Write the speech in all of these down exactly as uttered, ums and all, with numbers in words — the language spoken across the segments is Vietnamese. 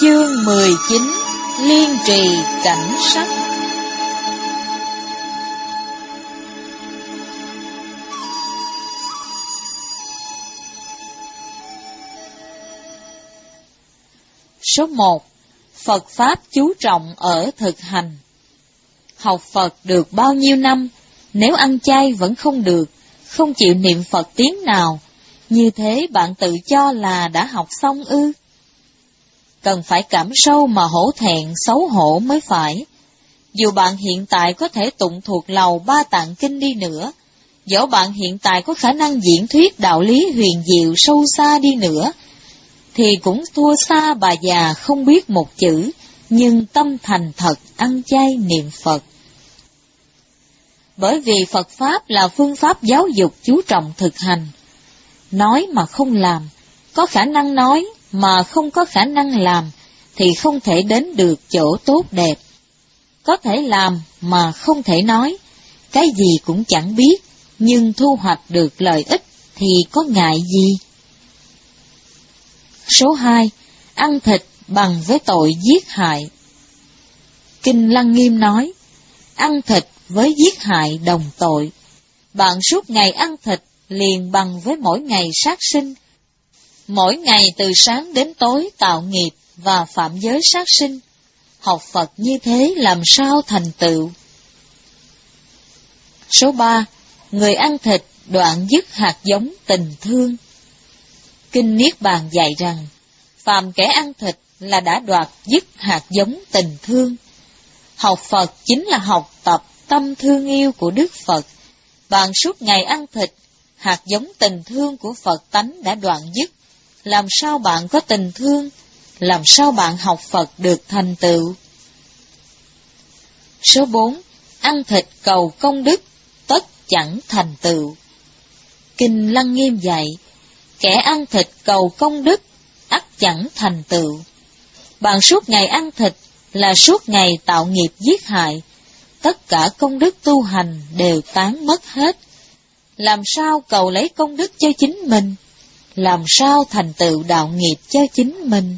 Chương mười chín. Liên trì cảnh sắc. Số một. Phật Pháp chú trọng ở thực hành. Học Phật được bao nhiêu năm, nếu ăn chay vẫn không được, không chịu niệm Phật tiếng nào, như thế bạn tự cho là đã học xong ư? Cần phải cảm sâu mà hổ thẹn xấu hổ mới phải. Dù bạn hiện tại có thể tụng thuộc lầu ba tạng kinh đi nữa, dẫu bạn hiện tại có khả năng diễn thuyết đạo lý huyền diệu sâu xa đi nữa, thì cũng thua xa bà già không biết một chữ, nhưng tâm thành thật ăn chay niệm Phật. Bởi vì Phật Pháp là phương pháp giáo dục chú trọng thực hành. Nói mà không làm, có khả năng nói mà không có khả năng làm, thì không thể đến được chỗ tốt đẹp. Có thể làm mà không thể nói, cái gì cũng chẳng biết, nhưng thu hoạch được lợi ích thì có ngại gì? Số hai. Ăn thịt bằng với tội giết hại. Kinh Lăng Nghiêm nói, ăn thịt với giết hại đồng tội. Bạn suốt ngày ăn thịt liền bằng với mỗi ngày sát sinh. Mỗi ngày từ sáng đến tối tạo nghiệp và phạm giới sát sinh. Học Phật như thế làm sao thành tựu? Số ba. Người ăn thịt đoạn dứt hạt giống tình thương. Kinh Niết Bàn dạy rằng, phàm kẻ ăn thịt là đã đoạt dứt hạt giống tình thương. Học Phật chính là học tập tâm thương yêu của Đức Phật. Bạn suốt ngày ăn thịt, hạt giống tình thương của Phật tánh đã đoạn dứt. Làm sao bạn có tình thương? Làm sao bạn học Phật được thành tựu? Số bốn. Ăn thịt cầu công đức, tất chẳng thành tựu. Kinh Lăng Nghiêm dạy, kẻ ăn thịt cầu công đức, ắt chẳng thành tựu. Bạn suốt ngày ăn thịt là suốt ngày tạo nghiệp giết hại, tất cả công đức tu hành đều tán mất hết. Làm sao cầu lấy công đức cho chính mình? Làm sao thành tựu đạo nghiệp cho chính mình?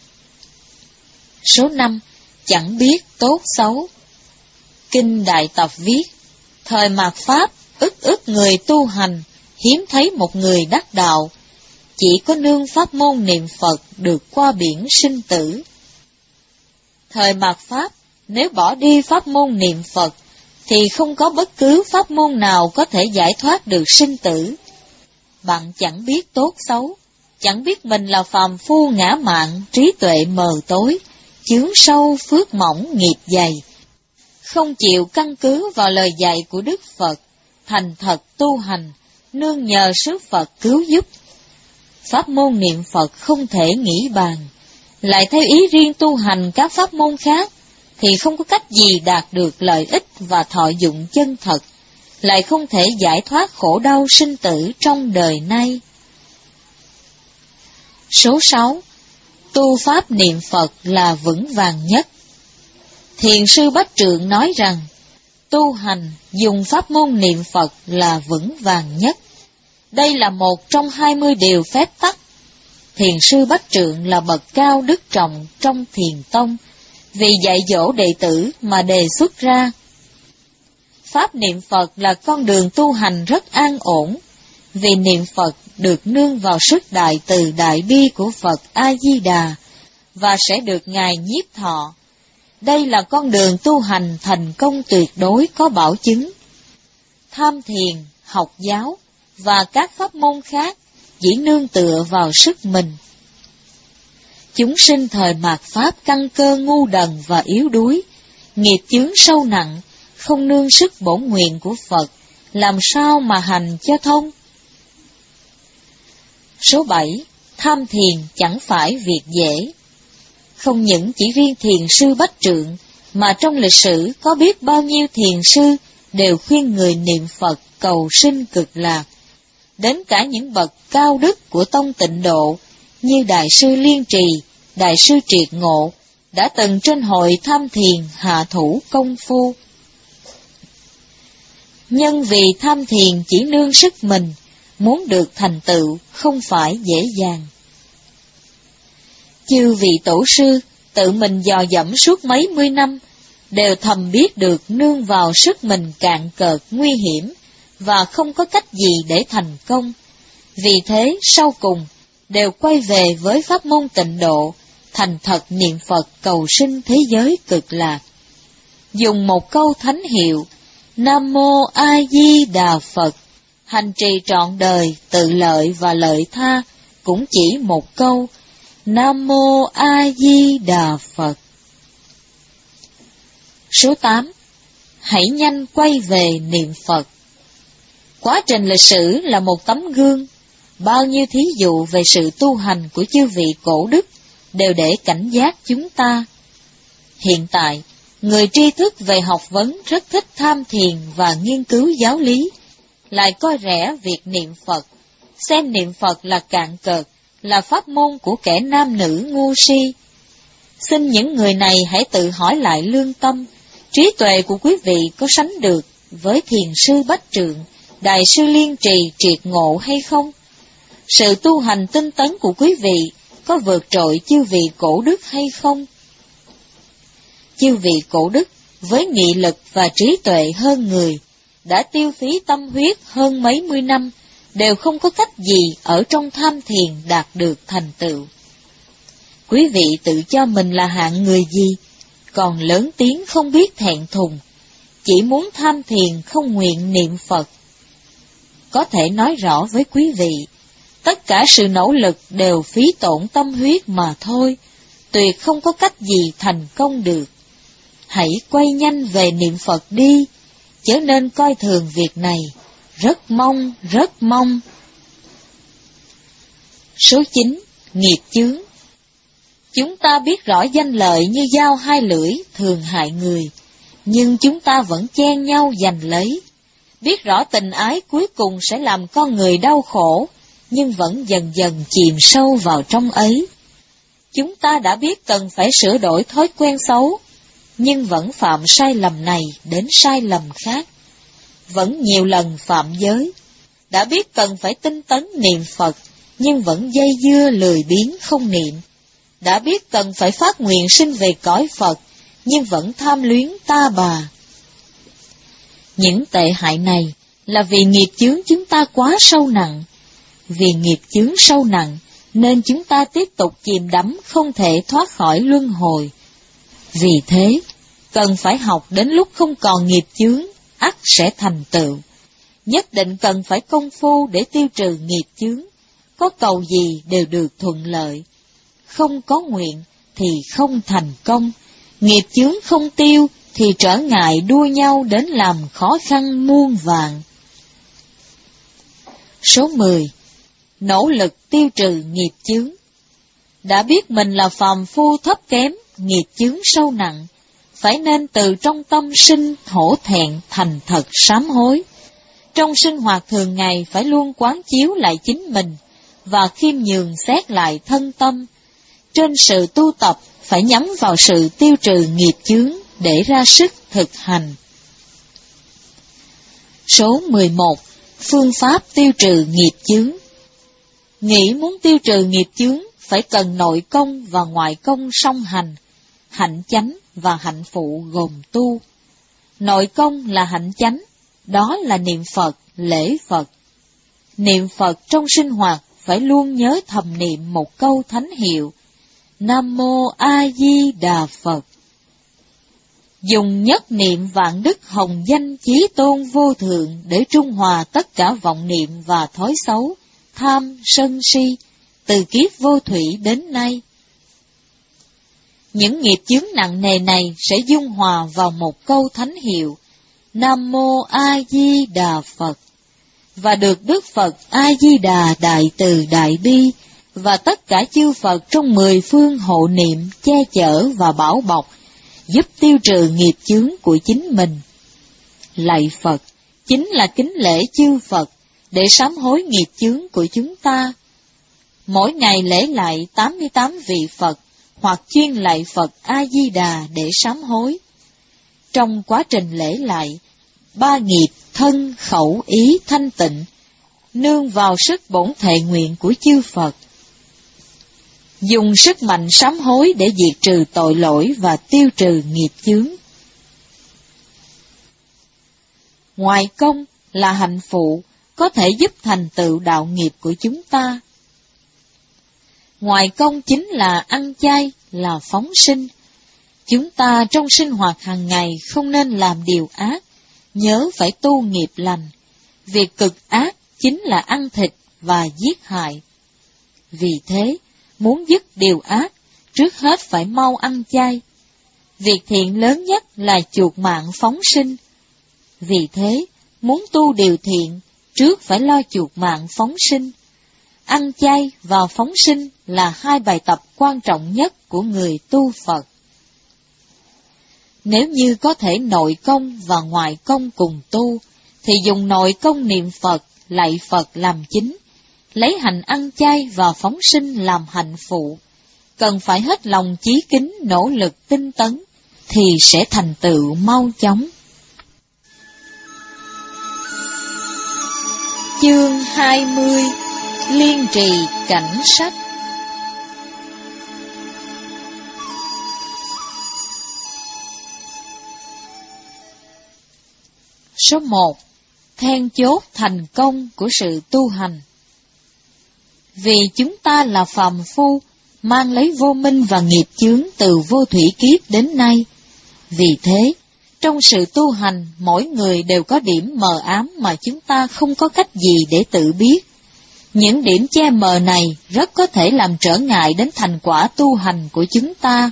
Số năm. Chẳng biết tốt xấu. Kinh Đại Tập viết, thời mạt Pháp, ức ức người tu hành, hiếm thấy một người đắc đạo, chỉ có nương pháp môn niệm Phật được qua biển sinh tử. Thời mạt Pháp, nếu bỏ đi pháp môn niệm Phật, thì không có bất cứ pháp môn nào có thể giải thoát được sinh tử. Bạn chẳng biết tốt xấu, chẳng biết mình là phàm phu ngã mạn, trí tuệ mờ tối, chướng sâu phước mỏng nghiệp dày. Không chịu căn cứ vào lời dạy của Đức Phật, thành thật tu hành, nương nhờ sức Phật cứu giúp. Pháp môn niệm Phật không thể nghĩ bàn, lại theo ý riêng tu hành các pháp môn khác, thì không có cách gì đạt được lợi ích và thọ dụng chân thật, lại không thể giải thoát khổ đau sinh tử trong đời nay. Số sáu. Tu pháp niệm Phật là vững vàng nhất. Thiền sư Bách Trượng nói rằng, tu hành dùng pháp môn niệm Phật là vững vàng nhất. Đây là một trong hai mươi điều phép tắc. Thiền sư Bách Trượng là bậc cao đức trọng trong Thiền tông, vì dạy dỗ đệ tử mà đề xuất ra. Pháp niệm Phật là con đường tu hành rất an ổn, vì niệm Phật được nương vào sức đại từ đại bi của Phật A-di-đà, và sẽ được Ngài nhiếp thọ. Đây là con đường tu hành thành công tuyệt đối có bảo chứng. Tham thiền, học giáo và các pháp môn khác chỉ nương tựa vào sức mình. Chúng sinh thời mạt Pháp căn cơ ngu đần và yếu đuối, nghiệp chướng sâu nặng, không nương sức bổn nguyện của Phật, làm sao mà hành cho thông? Số bảy. Tham thiền chẳng phải việc dễ. Không những chỉ riêng thiền sư Bách Trượng, mà trong lịch sử có biết bao nhiêu thiền sư đều khuyên người niệm Phật cầu sinh cực lạc. Đến cả những bậc cao đức của tông Tịnh Độ, như Đại sư Liên Trì, Đại sư Triệt Ngộ, đã từng trên hội tham thiền hạ thủ công phu. Nhân vì tham thiền chỉ nương sức mình, muốn được thành tựu không phải dễ dàng. Chư vị tổ sư tự mình dò dẫm suốt mấy mươi năm, đều thầm biết được nương vào sức mình cạn cợt nguy hiểm và không có cách gì để thành công. Vì thế sau cùng đều quay về với pháp môn tịnh độ, thành thật niệm Phật cầu sinh thế giới cực lạc. Dùng một câu thánh hiệu Nam Mô A Di Đà Phật, hành trì trọn đời tự lợi và lợi tha, cũng chỉ một câu Nam Mô A Di Đà Phật. Số tám. Hãy nhanh quay về niệm Phật. Quá trình lịch sử là một tấm gương, bao nhiêu thí dụ về sự tu hành của chư vị cổ đức đều để cảnh giác chúng ta. Hiện tại, người tri thức về học vấn rất thích tham thiền và nghiên cứu giáo lý, lại coi rẻ việc niệm Phật, xem niệm Phật là cạn cợt, là pháp môn của kẻ nam nữ ngu si. Xin những người này hãy tự hỏi lại lương tâm, trí tuệ của quý vị có sánh được với thiền sư Bách Trượng, đại sư Liên Trì triệt ngộ hay không? Sự tu hành tinh tấn của quý vị có vượt trội chư vị cổ đức hay không? Chư vị cổ đức với nghị lực và trí tuệ hơn người, đã tiêu phí tâm huyết hơn mấy mươi năm, đều không có cách gì ở trong tham thiền đạt được thành tựu. Quý vị tự cho mình là hạng người gì, còn lớn tiếng không biết thẹn thùng, chỉ muốn tham thiền không nguyện niệm Phật. Có thể nói rõ với quý vị, tất cả sự nỗ lực đều phí tổn tâm huyết mà thôi, tuyệt không có cách gì thành công được. Hãy quay nhanh về niệm Phật đi, chớ nên coi thường việc này, rất mong, rất mong. Số chín. Nghiệp chướng. Chúng ta biết rõ danh lợi như dao hai lưỡi thường hại người, nhưng chúng ta vẫn chen nhau giành lấy. Biết rõ tình ái cuối cùng sẽ làm con người đau khổ, nhưng vẫn dần dần chìm sâu vào trong ấy. Chúng ta đã biết cần phải sửa đổi thói quen xấu, nhưng vẫn phạm sai lầm này đến sai lầm khác, vẫn nhiều lần phạm giới. Đã biết cần phải tinh tấn niệm Phật, nhưng vẫn dây dưa lười biếng không niệm. Đã biết cần phải phát nguyện sinh về cõi Phật, nhưng vẫn tham luyến ta bà. Những tệ hại này là vì nghiệp chướng chúng ta quá sâu nặng. Vì nghiệp chướng sâu nặng, nên chúng ta tiếp tục chìm đắm không thể thoát khỏi luân hồi. Vì thế, cần phải học đến lúc không còn nghiệp chướng, ắt sẽ thành tựu. Nhất định cần phải công phu để tiêu trừ nghiệp chướng, có cầu gì đều được thuận lợi. Không có nguyện thì không thành công, nghiệp chướng không tiêu thì trở ngại đua nhau đến làm khó khăn muôn vàn. Số mười. Nỗ lực tiêu trừ nghiệp chướng. Đã biết mình là phàm phu thấp kém, nghiệp chướng sâu nặng, phải nên từ trong tâm sinh hổ thẹn thành thật sám hối. Trong sinh hoạt thường ngày phải luôn quán chiếu lại chính mình, và khiêm nhường xét lại thân tâm. Trên sự tu tập phải nhắm vào sự tiêu trừ nghiệp chướng để ra sức thực hành. Số mười một. Phương pháp tiêu trừ nghiệp chướng. Nghĩ muốn tiêu trừ nghiệp chướng phải cần nội công và ngoại công song hành, hạnh chánh và hạnh phụ gồm tu. Nội công là hạnh chánh, đó là niệm Phật, lễ Phật. Niệm Phật trong sinh hoạt phải luôn nhớ thầm niệm một câu thánh hiệu Nam Mô A Di Đà Phật. Dùng nhất niệm vạn đức hồng danh chí tôn vô thượng để trung hòa tất cả vọng niệm và thói xấu, tham, sân si, từ kiếp vô thủy đến nay. Những nghiệp chướng nặng nề này sẽ dung hòa vào một câu thánh hiệu Nam Mô A Di Đà Phật, và được Đức Phật A Di Đà Đại Từ Đại Bi và tất cả chư Phật trong mười phương hộ niệm, che chở và bảo bọc, giúp tiêu trừ nghiệp chướng của chính mình. Lạy Phật chính là kính lễ chư Phật để sám hối nghiệp chướng của chúng ta. Mỗi ngày lễ lại tám mươi tám vị Phật hoặc chuyên lạy Phật A Di Đà để sám hối. Trong quá trình lễ lại, ba nghiệp thân khẩu ý thanh tịnh, nương vào sức bổn thệ nguyện của chư Phật. dùng sức mạnh sám hối để diệt trừ tội lỗi và tiêu trừ nghiệp chướng. Ngoại công là hạnh phụ có thể giúp thành tựu đạo nghiệp của chúng ta. Ngoại công chính là ăn chay, là phóng sinh. Chúng ta trong sinh hoạt hàng ngày không nên làm điều ác, nhớ phải tu nghiệp lành. Việc cực ác chính là ăn thịt và giết hại. Vì thế, muốn dứt điều ác, trước hết phải mau ăn chay. Việc thiện lớn nhất là chuộc mạng phóng sinh. Vì thế, muốn tu điều thiện, trước phải lo chuộc mạng phóng sinh. Ăn chay và phóng sinh là hai bài tập quan trọng nhất của người tu Phật. Nếu như có thể nội công và ngoại công cùng tu, thì dùng nội công niệm Phật, lạy Phật làm chính, lấy hành ăn chay và phóng sinh làm hạnh phụ. Cần phải hết lòng chí kính nỗ lực tinh tấn, thì sẽ thành tựu mau chóng. Chương hai mươi. Liên trì cảnh sách. Số một. Then chốt thành công của sự tu hành. Vì chúng ta là phàm phu, mang lấy vô minh và nghiệp chướng từ vô thủy kiếp đến nay. Vì thế, trong sự tu hành, mỗi người đều có điểm mờ ám mà chúng ta không có cách gì để tự biết. Những điểm che mờ này rất có thể làm trở ngại đến thành quả tu hành của chúng ta.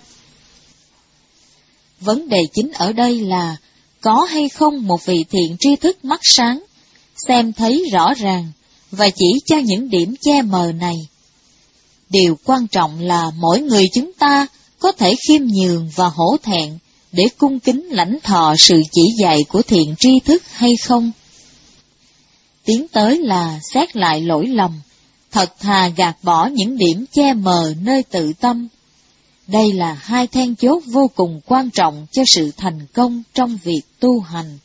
Vấn đề chính ở đây là, có hay không một vị thiện tri thức mắt sáng, xem thấy rõ ràng, và chỉ cho những điểm che mờ này. Điều quan trọng là mỗi người chúng ta có thể khiêm nhường và hổ thẹn để cung kính lãnh thọ sự chỉ dạy của thiện tri thức hay không. Tiến tới là xét lại lỗi lầm, thật thà gạt bỏ những điểm che mờ nơi tự tâm. Đây là hai then chốt vô cùng quan trọng cho sự thành công trong việc tu hành.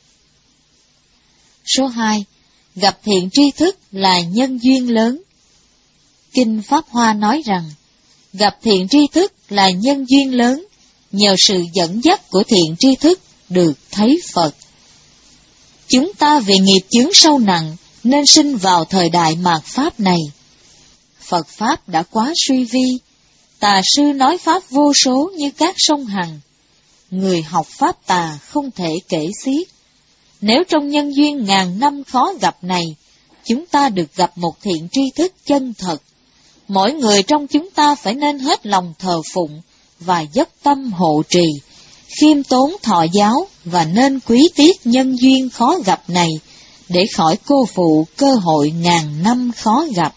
Số hai. Gặp thiện tri thức là nhân duyên lớn. Kinh Pháp Hoa nói rằng, gặp thiện tri thức là nhân duyên lớn, nhờ sự dẫn dắt của thiện tri thức được thấy Phật. Chúng ta vì nghiệp chướng sâu nặng nên sinh vào thời đại mạt Pháp này. Phật Pháp đã quá suy vi, tà sư nói Pháp vô số như các sông Hằng. Người học Pháp tà không thể kể xiết. Nếu trong nhân duyên ngàn năm khó gặp này, chúng ta được gặp một thiện tri thức chân thật, mỗi người trong chúng ta phải nên hết lòng thờ phụng và dốc tâm hộ trì, khiêm tốn thọ giáo và nên quý tiếc nhân duyên khó gặp này để khỏi cô phụ cơ hội ngàn năm khó gặp.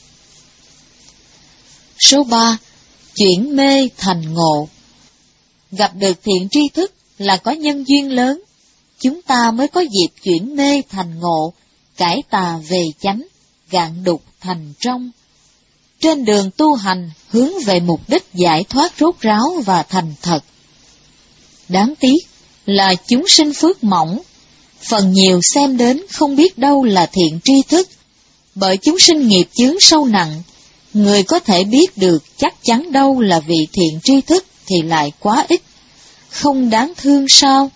Số ba. Chuyển mê thành ngộ. Gặp được thiện tri thức là có nhân duyên lớn, chúng ta mới có dịp chuyển mê thành ngộ, cải tà về chánh, gạn đục thành trong. Trên đường tu hành hướng về mục đích giải thoát rốt ráo và thành thật. Đáng tiếc là chúng sinh phước mỏng, phần nhiều xem đến không biết đâu là thiện tri thức, bởi chúng sinh nghiệp chướng sâu nặng, người có thể biết được chắc chắn đâu là vị thiện tri thức thì lại quá ít, không đáng thương sao?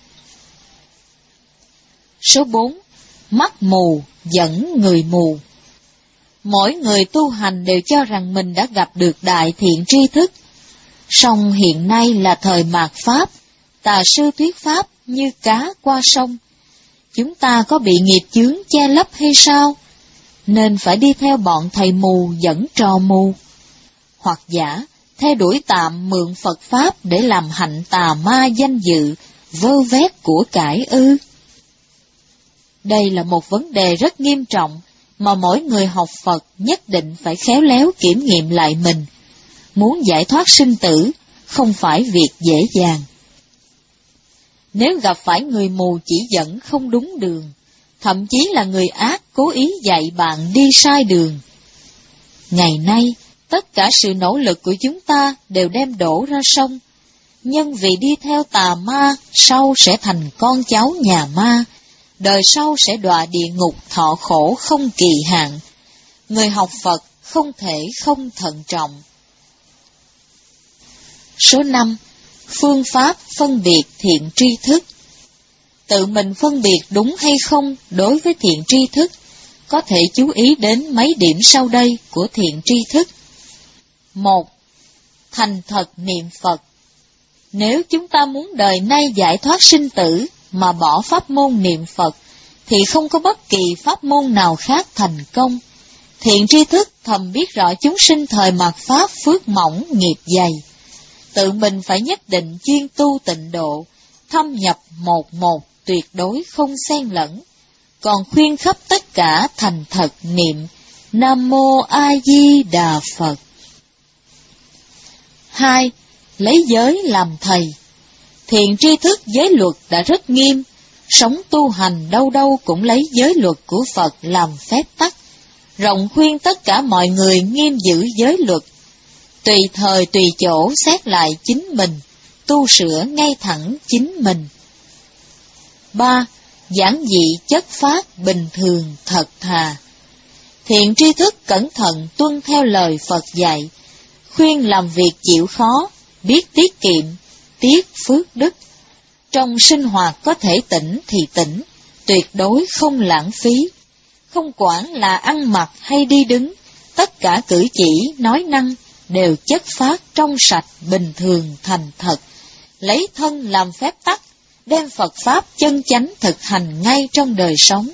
Số bốn. Mắt mù dẫn người mù. Mỗi người tu hành đều cho rằng mình đã gặp được đại thiện tri thức. Song hiện nay là thời mạt Pháp, tà sư thuyết Pháp như cá qua sông. Chúng ta có bị nghiệp chướng che lấp hay sao? Nên phải đi theo bọn thầy mù dẫn trò mù. Hoặc giả, theo đuổi tạm mượn Phật Pháp để làm hạnh tà ma danh dự, vơ vét của cải ư. Đây là một vấn đề rất nghiêm trọng mà mỗi người học Phật nhất định phải khéo léo kiểm nghiệm lại mình. Muốn giải thoát sinh tử không phải việc dễ dàng. Nếu gặp phải người mù chỉ dẫn không đúng đường, thậm chí là người ác cố ý dạy bạn đi sai đường, ngày nay tất cả sự nỗ lực của chúng ta đều đem đổ ra sông. Nhân vì đi theo tà ma, sau sẽ thành con cháu nhà ma, đời sau sẽ đọa địa ngục thọ khổ không kỳ hạn. Người học Phật không thể không thận trọng. Số năm. Phương pháp phân biệt thiện tri thức. Tự mình phân biệt đúng hay không đối với thiện tri thức, có thể chú ý đến mấy điểm sau đây của thiện tri thức. Một. Thành thật niệm Phật. Nếu chúng ta muốn đời nay giải thoát sinh tử mà bỏ pháp môn niệm Phật, thì không có bất kỳ pháp môn nào khác thành công. Thiện tri thức thầm biết rõ chúng sinh thời mạt Pháp phước mỏng nghiệp dày. Tự mình phải nhất định chuyên tu tịnh độ, thâm nhập một một tuyệt đối không xen lẫn. Còn khuyên khắp tất cả thành thật niệm Nam Mô A Di Đà Phật. Hai. Lấy giới làm thầy. Thiện tri thức giới luật đã rất nghiêm, sống tu hành đâu đâu cũng lấy giới luật của Phật làm phép tắc, rộng khuyên tất cả mọi người nghiêm giữ giới luật, tùy thời tùy chỗ xét lại chính mình, tu sửa ngay thẳng chính mình. Ba. Giản dị chất phát bình thường thật thà. Thiện tri thức cẩn thận tuân theo lời Phật dạy, khuyên làm việc chịu khó, biết tiết kiệm, tiết phước đức. Trong sinh hoạt có thể tỉnh thì tỉnh, tuyệt đối không lãng phí. Không quản là ăn mặc hay đi đứng, tất cả cử chỉ, nói năng đều chất phát trong sạch, bình thường, thành thật, lấy thân làm phép tắc, đem Phật Pháp chân chánh thực hành ngay trong đời sống.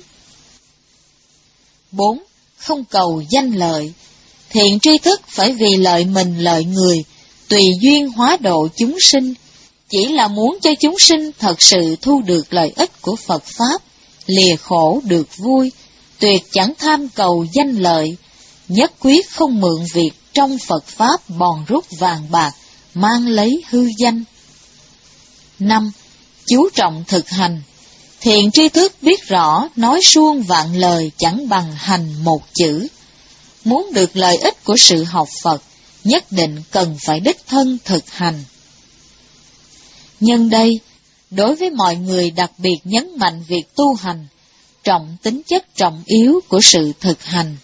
Bốn. Không cầu danh lợi. Thiện tri thức phải vì lợi mình lợi người, tùy duyên hóa độ chúng sinh, chỉ là muốn cho chúng sinh thật sự thu được lợi ích của Phật Pháp, lìa khổ được vui, tuyệt chẳng tham cầu danh lợi, nhất quyết không mượn việc trong Phật Pháp bòn rút vàng bạc, mang lấy hư danh. Năm. Chú trọng thực hành. Thiện tri thức biết rõ nói suông vạn lời chẳng bằng hành một chữ. Muốn được lợi ích của sự học Phật, nhất định cần phải đích thân thực hành. Nhân đây, đối với mọi người đặc biệt nhấn mạnh việc tu hành, trọng tính chất trọng yếu của sự thực hành.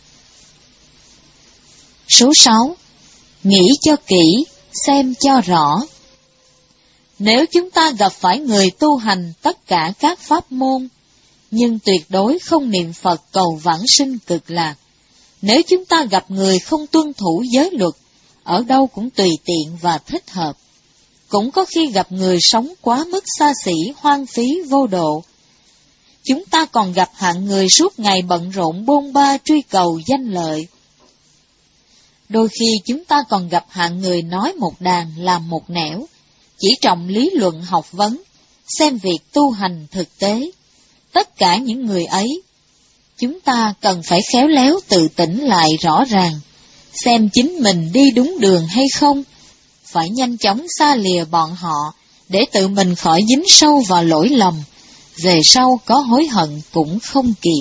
Số sáu. Nghĩ cho kỹ, xem cho rõ. Nếu chúng ta gặp phải người tu hành tất cả các pháp môn, nhưng tuyệt đối không niệm Phật cầu vãng sinh cực lạc, nếu chúng ta gặp người không tuân thủ giới luật, ở đâu cũng tùy tiện và thích hợp, cũng có khi gặp người sống quá mức xa xỉ, hoang phí, vô độ, chúng ta còn gặp hạng người suốt ngày bận rộn bôn ba truy cầu danh lợi. Đôi khi chúng ta còn gặp hạng người nói một đàn làm một nẻo, chỉ trọng lý luận học vấn, xem việc tu hành thực tế. Tất cả những người ấy, chúng ta cần phải khéo léo tự tỉnh lại rõ ràng, xem chính mình đi đúng đường hay không, phải nhanh chóng xa lìa bọn họ, để tự mình khỏi dính sâu vào lỗi lầm, về sau có hối hận cũng không kịp.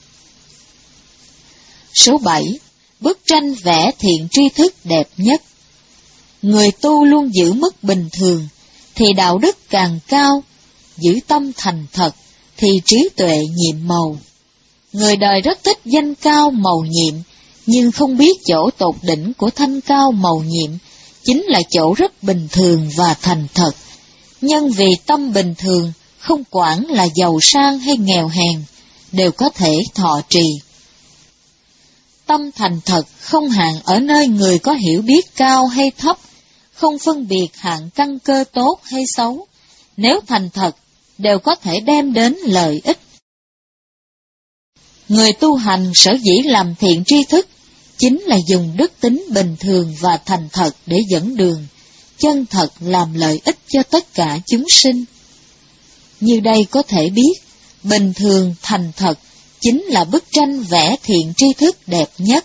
Số bảy. Bức tranh vẽ thiện tri thức đẹp nhất. Người tu luôn giữ mức bình thường, thì đạo đức càng cao, giữ tâm thành thật, thì trí tuệ nhiệm màu. Người đời rất thích danh cao màu nhiệm, nhưng không biết chỗ tột đỉnh của thanh cao màu nhiệm, chính là chỗ rất bình thường và thành thật. Nhân vì tâm bình thường, không quản là giàu sang hay nghèo hèn, đều có thể thọ trì. Tâm thành thật không hạn ở nơi người có hiểu biết cao hay thấp, không phân biệt hạng căn cơ tốt hay xấu, nếu thành thật, đều có thể đem đến lợi ích. Người tu hành sở dĩ làm thiện tri thức, chính là dùng đức tính bình thường và thành thật để dẫn đường, chân thật làm lợi ích cho tất cả chúng sinh. Như đây có thể biết, bình thường thành thật chính là bức tranh vẽ thiện tri thức đẹp nhất.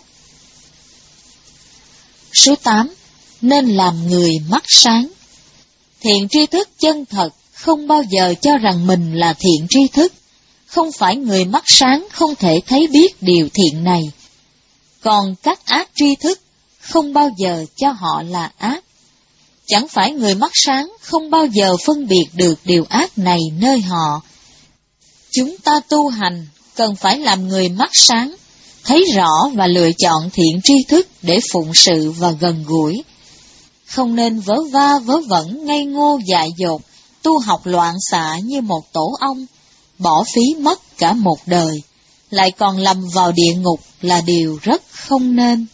Số tám. Nên làm người mắt sáng. Thiện tri thức chân thật không bao giờ cho rằng mình là thiện tri thức, không phải người mắt sáng không thể thấy biết điều thiện này. Còn các ác tri thức không bao giờ cho họ là ác. Chẳng phải người mắt sáng không bao giờ phân biệt được điều ác này nơi họ. Chúng ta tu hành cần phải làm người mắt sáng, thấy rõ và lựa chọn thiện tri thức để phụng sự và gần gũi. không nên vớ va vớ vẩn ngây ngô dại dột, tu học loạn xạ như một tổ ong, bỏ phí mất cả một đời, lại còn lầm vào địa ngục là điều rất không nên.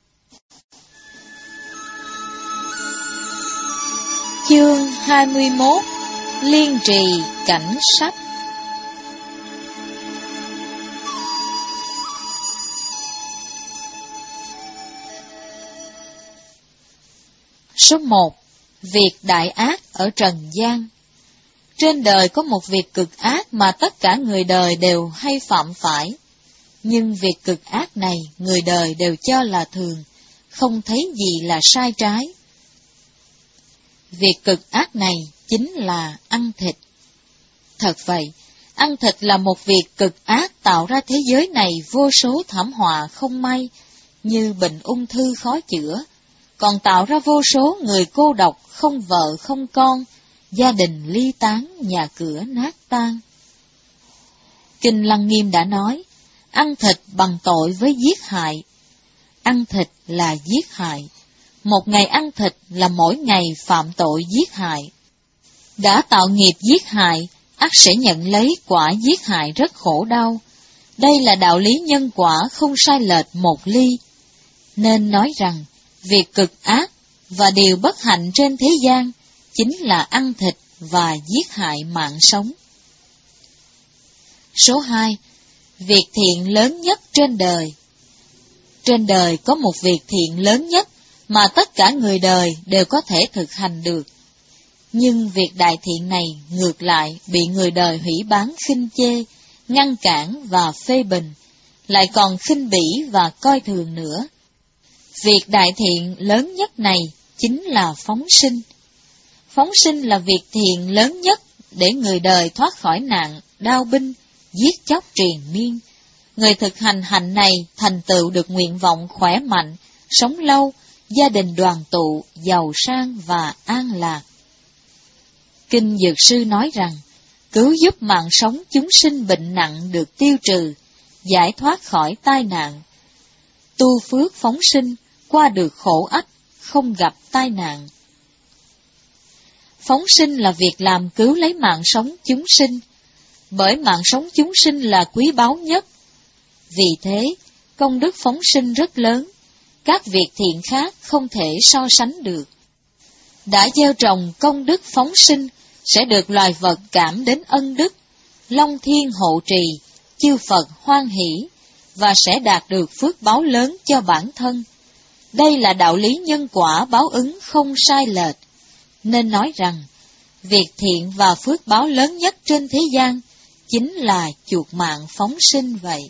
Chương hai mươi mốt. Liên trì cảnh sách. Số một. Việc đại ác ở trần gian. Trên đời có một việc cực ác mà tất cả người đời đều hay phạm phải. Nhưng việc cực ác này người đời đều cho là thường, không thấy gì là sai trái. Việc cực ác này chính là ăn thịt. Thật vậy, ăn thịt là một việc cực ác tạo ra thế giới này vô số thảm họa không may, như bệnh ung thư khó chữa, còn tạo ra vô số người cô độc, không vợ không con, gia đình ly tán, nhà cửa nát tan. Kinh Lăng Nghiêm đã nói, ăn thịt bằng tội với giết hại. Ăn thịt là giết hại. Một ngày ăn thịt là mỗi ngày phạm tội giết hại. Đã tạo nghiệp giết hại, ắt sẽ nhận lấy quả giết hại rất khổ đau. Đây là đạo lý nhân quả không sai lệch một ly. Nên nói rằng, việc cực ác và điều bất hạnh trên thế gian chính là ăn thịt và giết hại mạng sống. Số hai. Việc thiện lớn nhất trên đời. Trên đời có một việc thiện lớn nhất mà tất cả người đời đều có thể thực hành được. Nhưng việc đại thiện này ngược lại bị người đời hủy báng khinh chê, ngăn cản và phê bình, lại còn khinh bỉ và coi thường nữa. Việc đại thiện lớn nhất này chính là phóng sinh. Phóng sinh là việc thiện lớn nhất để người đời thoát khỏi nạn, đao binh, giết chóc triền miên. Người thực hành hạnh này thành tựu được nguyện vọng khỏe mạnh, sống lâu, gia đình đoàn tụ, giàu sang và an lạc. Kinh Dược Sư nói rằng, cứu giúp mạng sống chúng sinh bệnh nặng được tiêu trừ, giải thoát khỏi tai nạn. Tu phước phóng sinh, qua được khổ ách, không gặp tai nạn. Phóng sinh là việc làm cứu lấy mạng sống chúng sinh, bởi mạng sống chúng sinh là quý báu nhất. Vì thế, công đức phóng sinh rất lớn, các việc thiện khác không thể so sánh được. Đã gieo trồng công đức phóng sinh, sẽ được loài vật cảm đến ân đức, Long Thiên hộ trì, chư Phật hoan hỷ, và sẽ đạt được phước báo lớn cho bản thân. Đây là đạo lý nhân quả báo ứng không sai lệch, nên nói rằng, việc thiện và phước báo lớn nhất trên thế gian chính là chuộc mạng phóng sinh vậy.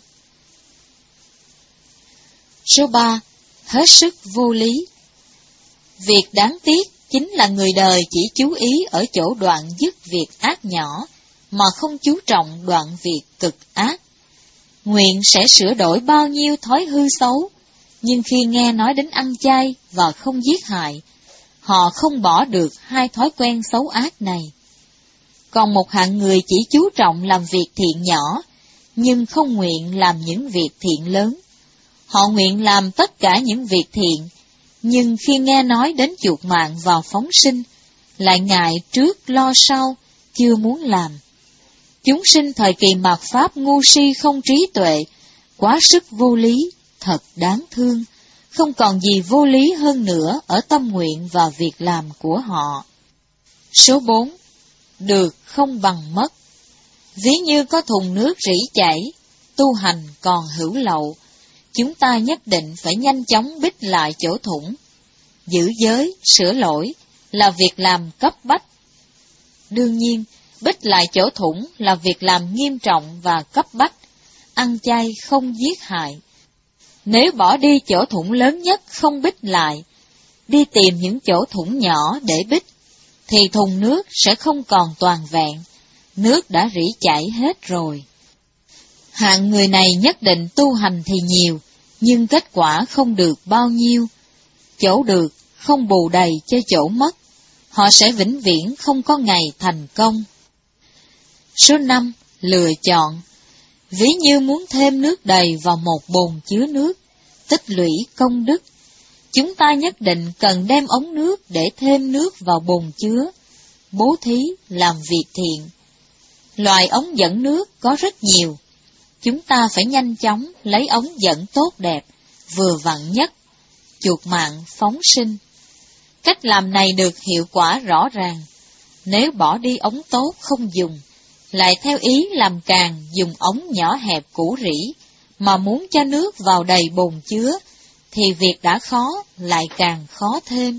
Số ba. Hết sức vô lý. Việc đáng tiếc chính là người đời chỉ chú ý ở chỗ đoạn dứt việc ác nhỏ, mà không chú trọng đoạn việc cực ác. Nguyện sẽ sửa đổi bao nhiêu thói hư xấu, nhưng khi nghe nói đến ăn chay và không giết hại, họ không bỏ được hai thói quen xấu ác này. Còn một hạng người chỉ chú trọng làm việc thiện nhỏ, nhưng không nguyện làm những việc thiện lớn. Họ nguyện làm tất cả những việc thiện, nhưng khi nghe nói đến chuộc mạng vào phóng sinh, lại ngại trước lo sau, chưa muốn làm. Chúng sinh thời kỳ mạt Pháp ngu si không trí tuệ, quá sức vô lý, thật đáng thương, không còn gì vô lý hơn nữa ở tâm nguyện và việc làm của họ. Số bốn. Được không bằng mất. Ví như có thùng nước rỉ chảy, tu hành còn hữu lậu, chúng ta nhất định phải nhanh chóng bích lại chỗ thủng. Giữ giới, sửa lỗi là việc làm cấp bách. Đương nhiên, bích lại chỗ thủng là việc làm nghiêm trọng và cấp bách. Ăn chay không giết hại. Nếu bỏ đi chỗ thủng lớn nhất không bích lại, đi tìm những chỗ thủng nhỏ để bích, thì thùng nước sẽ không còn toàn vẹn, nước đã rỉ chảy hết rồi. Hạng người này nhất định tu hành thì nhiều, nhưng kết quả không được bao nhiêu. Chỗ được không bù đầy cho chỗ mất, họ sẽ vĩnh viễn không có ngày thành công. Số năm. Lựa chọn. Ví như muốn thêm nước đầy vào một bồn chứa nước, tích lũy công đức, chúng ta nhất định cần đem ống nước để thêm nước vào bồn chứa, bố thí làm việc thiện. Loại ống dẫn nước có rất nhiều. Chúng ta phải nhanh chóng lấy ống dẫn tốt đẹp, vừa vặn nhất, chuộc mạng phóng sinh. Cách làm này được hiệu quả rõ ràng. Nếu bỏ đi ống tốt không dùng, lại theo ý làm càng dùng ống nhỏ hẹp cũ rỉ, mà muốn cho nước vào đầy bồn chứa, thì việc đã khó lại càng khó thêm.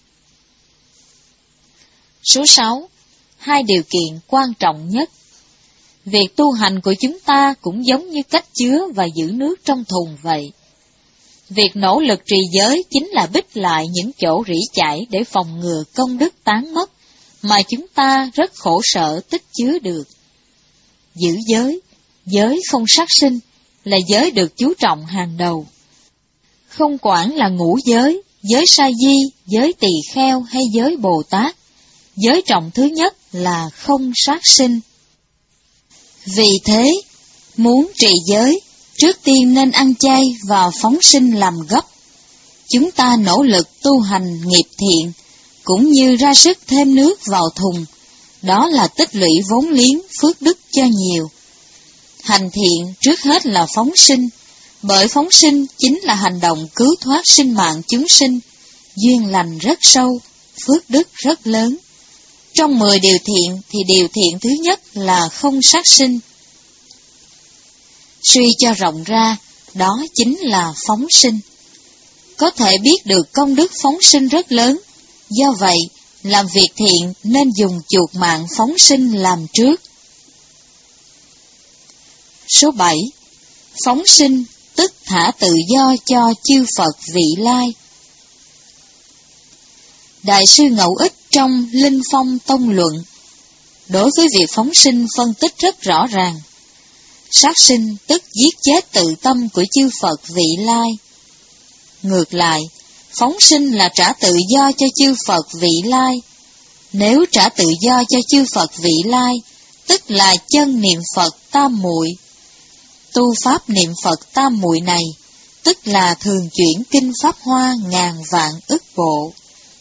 Số sáu. Hai điều kiện quan trọng nhất. Việc tu hành của chúng ta cũng giống như cách chứa và giữ nước trong thùng vậy. Việc nỗ lực trì giới chính là bích lại những chỗ rỉ chảy để phòng ngừa công đức tán mất, mà chúng ta rất khổ sở tích chứa được. Giữ giới, giới không sát sinh, là giới được chú trọng hàng đầu. Không quản là ngũ giới, giới sa di, giới tỳ kheo hay giới Bồ Tát, giới trọng thứ nhất là không sát sinh. Vì thế, muốn trì giới, trước tiên nên ăn chay và phóng sinh làm gốc. Chúng ta nỗ lực tu hành nghiệp thiện, cũng như ra sức thêm nước vào thùng, đó là tích lũy vốn liếng phước đức cho nhiều. Hành thiện trước hết là phóng sinh, bởi phóng sinh chính là hành động cứu thoát sinh mạng chúng sinh, duyên lành rất sâu, phước đức rất lớn. Trong mười điều thiện thì điều thiện thứ nhất là không sát sinh. Suy cho rộng ra, đó chính là phóng sinh. Có thể biết được công đức phóng sinh rất lớn, do vậy, làm việc thiện nên dùng chuộc mạng phóng sinh làm trước. Số bảy. Phóng sinh tức thả tự do cho chư Phật vị lai. Đại sư Ngẫu Ích trong Linh Phong Tông Luận, đối với việc phóng sinh phân tích rất rõ ràng. Sát sinh tức giết chết tự tâm của chư Phật vị lai. Ngược lại, phóng sinh là trả tự do cho chư Phật vị lai. Nếu trả tự do cho chư Phật vị lai, tức là chân niệm Phật tam muội. Tu pháp niệm Phật tam muội này, tức là thường chuyển kinh Pháp Hoa ngàn vạn ức bộ.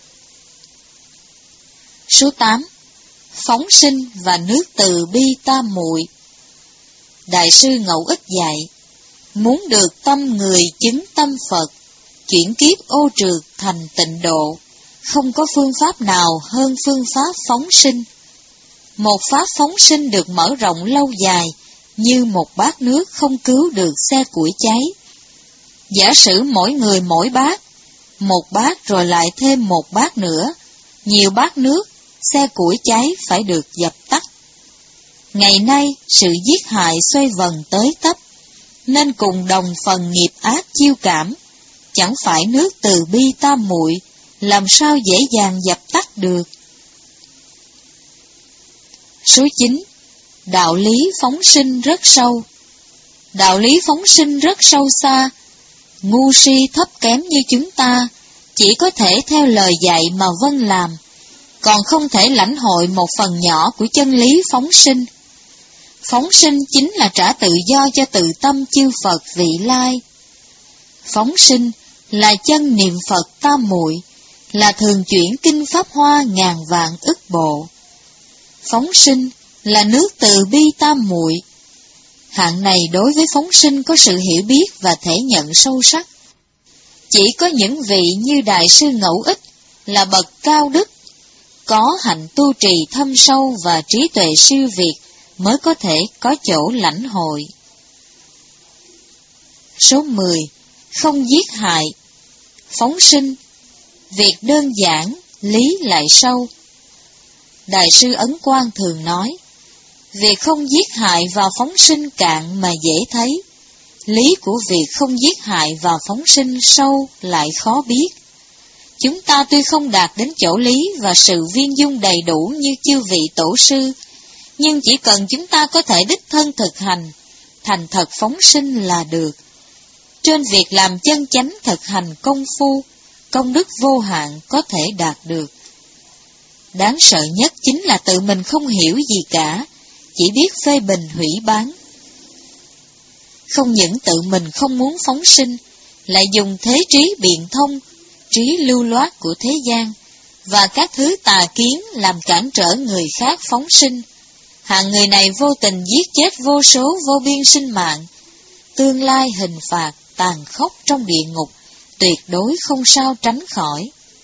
Số tám. Phóng sinh và nước từ bi tam muội. Đại sư Ngẫu Ích dạy, muốn được tâm người chứng tâm Phật, chuyển kiếp ô trượt thành tịnh độ, không có phương pháp nào hơn phương pháp phóng sinh. Một pháp phóng sinh được mở rộng lâu dài, như một bát nước không cứu được xe củi cháy. Giả sử mỗi người mỗi bát, một bát rồi lại thêm một bát nữa, nhiều bát nước, xe củi cháy phải được dập tắt. Ngày nay, sự giết hại xoay vần tới tấp, nên cùng đồng phần nghiệp ác chiêu cảm, chẳng phải nước từ bi tam muội, làm sao dễ dàng dập tắt được. Số chín. Đạo lý phóng sinh rất sâu. Đạo lý phóng sinh rất sâu xa. Ngu si thấp kém như chúng ta, chỉ có thể theo lời dạy mà vâng làm, còn không thể lãnh hội một phần nhỏ của chân lý phóng sinh. Phóng sinh chính là trả tự do cho tự tâm chư Phật vị lai. Phóng sinh là chân niệm Phật tam muội, là thường chuyển kinh Pháp Hoa ngàn vạn ức bộ. Phóng sinh là nước từ bi tam muội. Hạng này đối với phóng sinh có sự hiểu biết và thể nhận sâu sắc. Chỉ có những vị như Đại sư Ngẫu Ích là bậc cao đức, có hạnh tu trì thâm sâu và trí tuệ siêu việt mới có thể có chỗ lãnh hội. Số mười. Không giết hại. Phóng sinh, việc đơn giản, lý lại sâu. Đại sư Ấn Quang thường nói, việc không giết hại và phóng sinh cạn mà dễ thấy, lý của việc không giết hại và phóng sinh sâu lại khó biết. Chúng ta tuy không đạt đến chỗ lý và sự viên dung đầy đủ như chư vị tổ sư, nhưng chỉ cần chúng ta có thể đích thân thực hành, thành thật phóng sinh là được. Trên việc làm chân chánh thực hành công phu, công đức vô hạn có thể đạt được. Đáng sợ nhất chính là tự mình không hiểu gì cả, chỉ biết phê bình hủy bán. Không những tự mình không muốn phóng sinh, lại dùng thế trí biện thông, trí lưu loát của thế gian, và các thứ tà kiến làm cản trở người khác phóng sinh. Hạng người này vô tình giết chết vô số vô biên sinh mạng. Tương lai hình phạt tàn khốc trong địa ngục, tuyệt đối không sao tránh khỏi.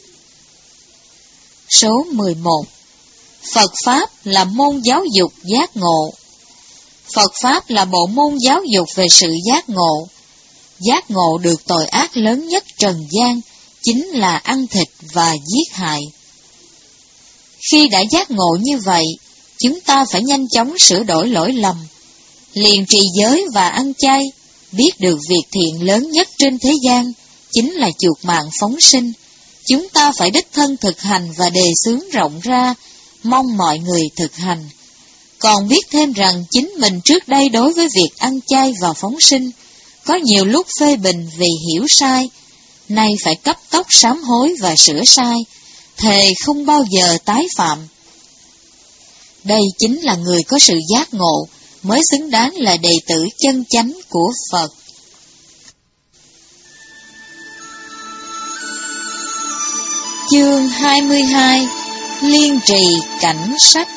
Số mười một. Phật Pháp là môn giáo dục giác ngộ. Phật Pháp là bộ môn giáo dục về sự giác ngộ. Giác ngộ được tội ác lớn nhất trần gian, chính là ăn thịt và giết hại. Khi đã giác ngộ như vậy, chúng ta phải nhanh chóng sửa đổi lỗi lầm, liền trì giới và ăn chay, biết được việc thiện lớn nhất trên thế gian, chính là chuộc mạng phóng sinh. Chúng ta phải đích thân thực hành và đề xướng rộng ra, mong mọi người thực hành. Còn biết thêm rằng chính mình trước đây đối với việc ăn chay và phóng sinh, có nhiều lúc phê bình vì hiểu sai, nay phải cấp tốc sám hối và sửa sai, thề không bao giờ tái phạm. Đây chính là người có sự giác ngộ, mới xứng đáng là đệ tử chân chánh của Phật. Chương hai mươi hai. Liên trì cảnh sách.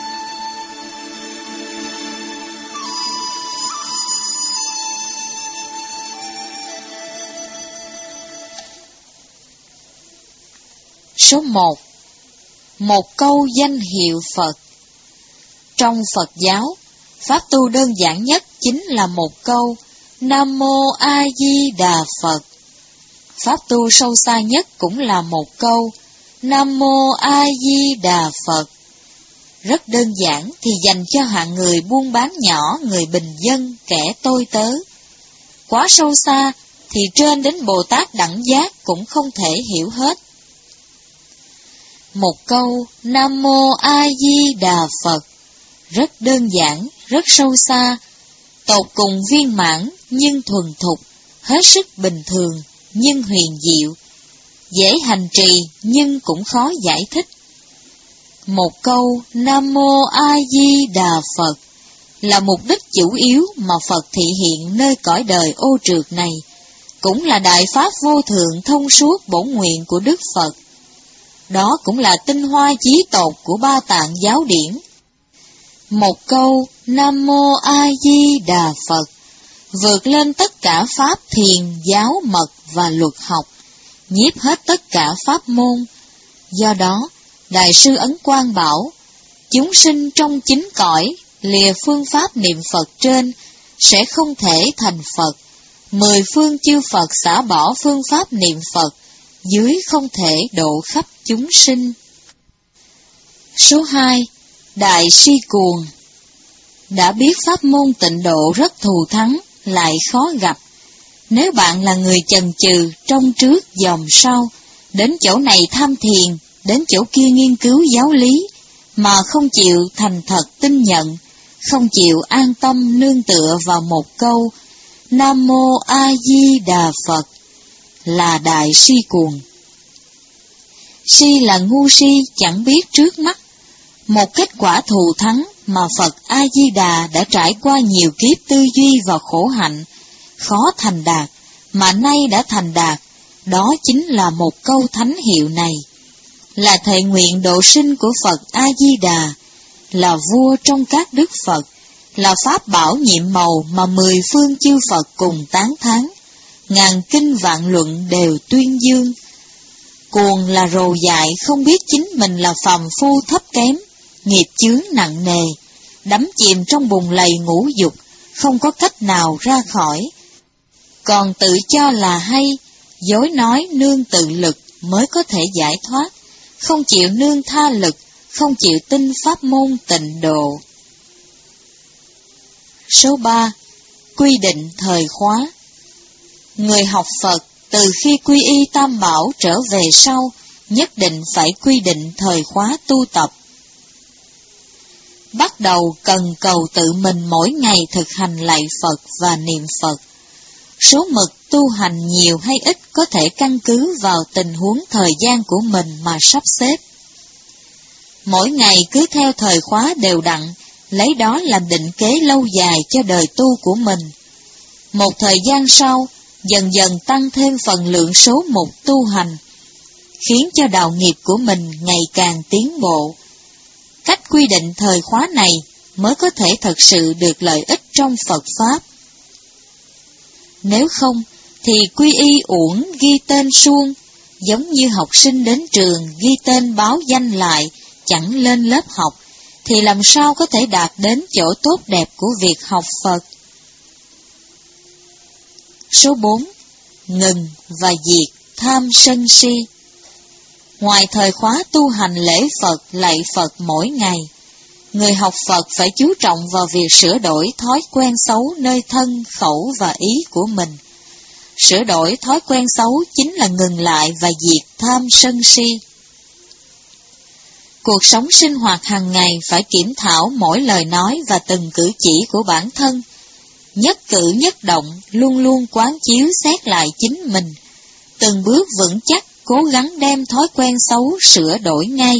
Số một. Một câu danh hiệu Phật. Trong Phật giáo, pháp tu đơn giản nhất chính là một câu Nam Mô A Di Đà Phật. Pháp tu sâu xa nhất cũng là một câu Nam Mô A Di Đà Phật. Rất đơn giản thì dành cho hạng người buôn bán nhỏ, người bình dân, kẻ tôi tớ. Quá sâu xa thì trên đến Bồ Tát đẳng giác cũng không thể hiểu hết. Một câu Nam Mô A Di Đà Phật rất đơn giản, rất sâu xa, tột cùng viên mãn nhưng thuần thục, hết sức bình thường nhưng huyền diệu, dễ hành trì nhưng cũng khó giải thích. Một câu Nam Mô A Di Đà Phật là mục đích chủ yếu mà Phật thị hiện nơi cõi đời ô trượt này, cũng là đại pháp vô thượng thông suốt bổn nguyện của Đức Phật. Đó cũng là tinh hoa chí tột của Ba Tạng giáo điển. Một câu Nam Mô A Di Đà Phật vượt lên tất cả pháp thiền, giáo, mật và luật học, nhiếp hết tất cả pháp môn. Do đó, Đại sư Ấn Quang bảo, chúng sinh trong chín cõi, lìa phương pháp niệm Phật trên, sẽ không thể thành Phật. Mười phương chư Phật xả bỏ phương pháp niệm Phật, dưới không thể độ khắp chúng sinh. Số hai. Đại si cuồng. Đã biết pháp môn tịnh độ rất thù thắng, lại khó gặp. Nếu bạn là người chần chừ, trong trước dòm sau, đến chỗ này tham thiền, đến chỗ kia nghiên cứu giáo lý, mà không chịu thành thật tin nhận, không chịu an tâm nương tựa vào một câu Nam Mô A Di Đà Phật, là đại si cuồng. Si là ngu si chẳng biết trước mắt, một kết quả thù thắng mà Phật A Di Đà đã trải qua nhiều kiếp tư duy và khổ hạnh, khó thành đạt, mà nay đã thành đạt, đó chính là một câu thánh hiệu này, là thệ nguyện độ sinh của Phật A Di Đà, là vua trong các đức Phật, là pháp bảo nhiệm màu mà mười phương chư Phật cùng tán thán, ngàn kinh vạn luận đều tuyên dương. Cuồng là rồ dại không biết chính mình là phàm phu thấp kém, nghiệp chướng nặng nề, đắm chìm trong bùn lầy ngũ dục, không có cách nào ra khỏi. Còn tự cho là hay, dối nói nương tự lực mới có thể giải thoát, không chịu nương tha lực, không chịu tin pháp môn tịnh độ. Số ba. Quy định thời khóa. Người học Phật từ khi quy y Tam Bảo trở về sau, nhất định phải quy định thời khóa tu tập. Bắt đầu cần cầu tự mình mỗi ngày thực hành lạy Phật và niệm Phật. Số mực tu hành nhiều hay ít có thể căn cứ vào tình huống thời gian của mình mà sắp xếp. Mỗi ngày cứ theo thời khóa đều đặn, lấy đó làm định kế lâu dài cho đời tu của mình. Một thời gian sau, dần dần tăng thêm phần lượng số mục tu hành. khiến cho đạo nghiệp của mình ngày càng tiến bộ. Cách quy định thời khóa này mới có thể thật sự được lợi ích trong Phật Pháp. Nếu không, thì quy y uổng ghi tên suông, giống như học sinh đến trường ghi tên báo danh lại, chẳng lên lớp học, thì làm sao có thể đạt đến chỗ tốt đẹp của việc học Phật. Số bốn. Ngừng và diệt tham sân si. Ngoài thời khóa tu hành lễ Phật, lạy Phật mỗi ngày, người học Phật phải chú trọng vào việc sửa đổi thói quen xấu nơi thân, khẩu và ý của mình. Sửa đổi thói quen xấu chính là ngừng lại và diệt tham sân si. Cuộc sống sinh hoạt hàng ngày phải kiểm thảo mỗi lời nói và từng cử chỉ của bản thân. Nhất cử nhất động luôn luôn quán chiếu xét lại chính mình, từng bước vững chắc cố gắng đem thói quen xấu sửa đổi ngay.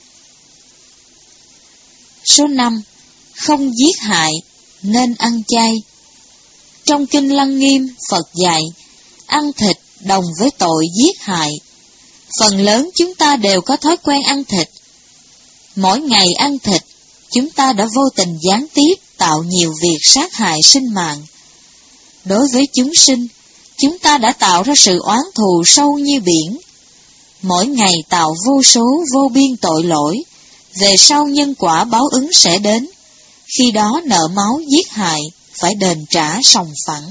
Số năm. Không giết hại, nên ăn chay. Trong Kinh Lăng Nghiêm, Phật dạy, ăn thịt đồng với tội giết hại. Phần lớn chúng ta đều có thói quen ăn thịt. Mỗi ngày ăn thịt, chúng ta đã vô tình gián tiếp tạo nhiều việc sát hại sinh mạng. Đối với chúng sinh, chúng ta đã tạo ra sự oán thù sâu như biển. Mỗi ngày tạo vô số vô biên tội lỗi, về sau nhân quả báo ứng sẽ đến, khi đó nợ máu giết hại, phải đền trả sòng phẳng.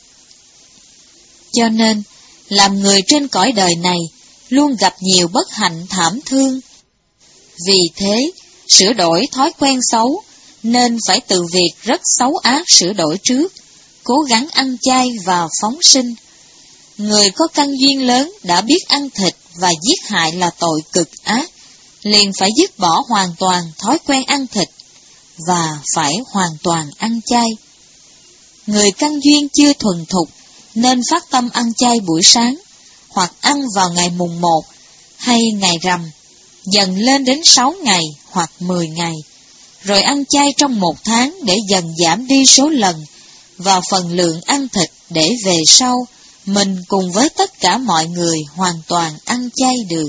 Cho nên, làm người trên cõi đời này, luôn gặp nhiều bất hạnh thảm thương. Vì thế, sửa đổi thói quen xấu, nên phải từ việc rất xấu ác sửa đổi trước, cố gắng ăn chay và phóng sinh. Người có căn duyên lớn đã biết ăn thịt và giết hại là tội cực ác, liền phải dứt bỏ hoàn toàn thói quen ăn thịt, và phải hoàn toàn ăn chay. Người căn duyên chưa thuần thục, nên phát tâm ăn chay buổi sáng, hoặc ăn vào ngày mùng một, hay ngày rằm, dần lên đến sáu ngày hoặc mười ngày, rồi ăn chay trong một tháng để dần giảm đi số lần và phần lượng ăn thịt, để về sau mình cùng với tất cả mọi người hoàn toàn ăn chay được.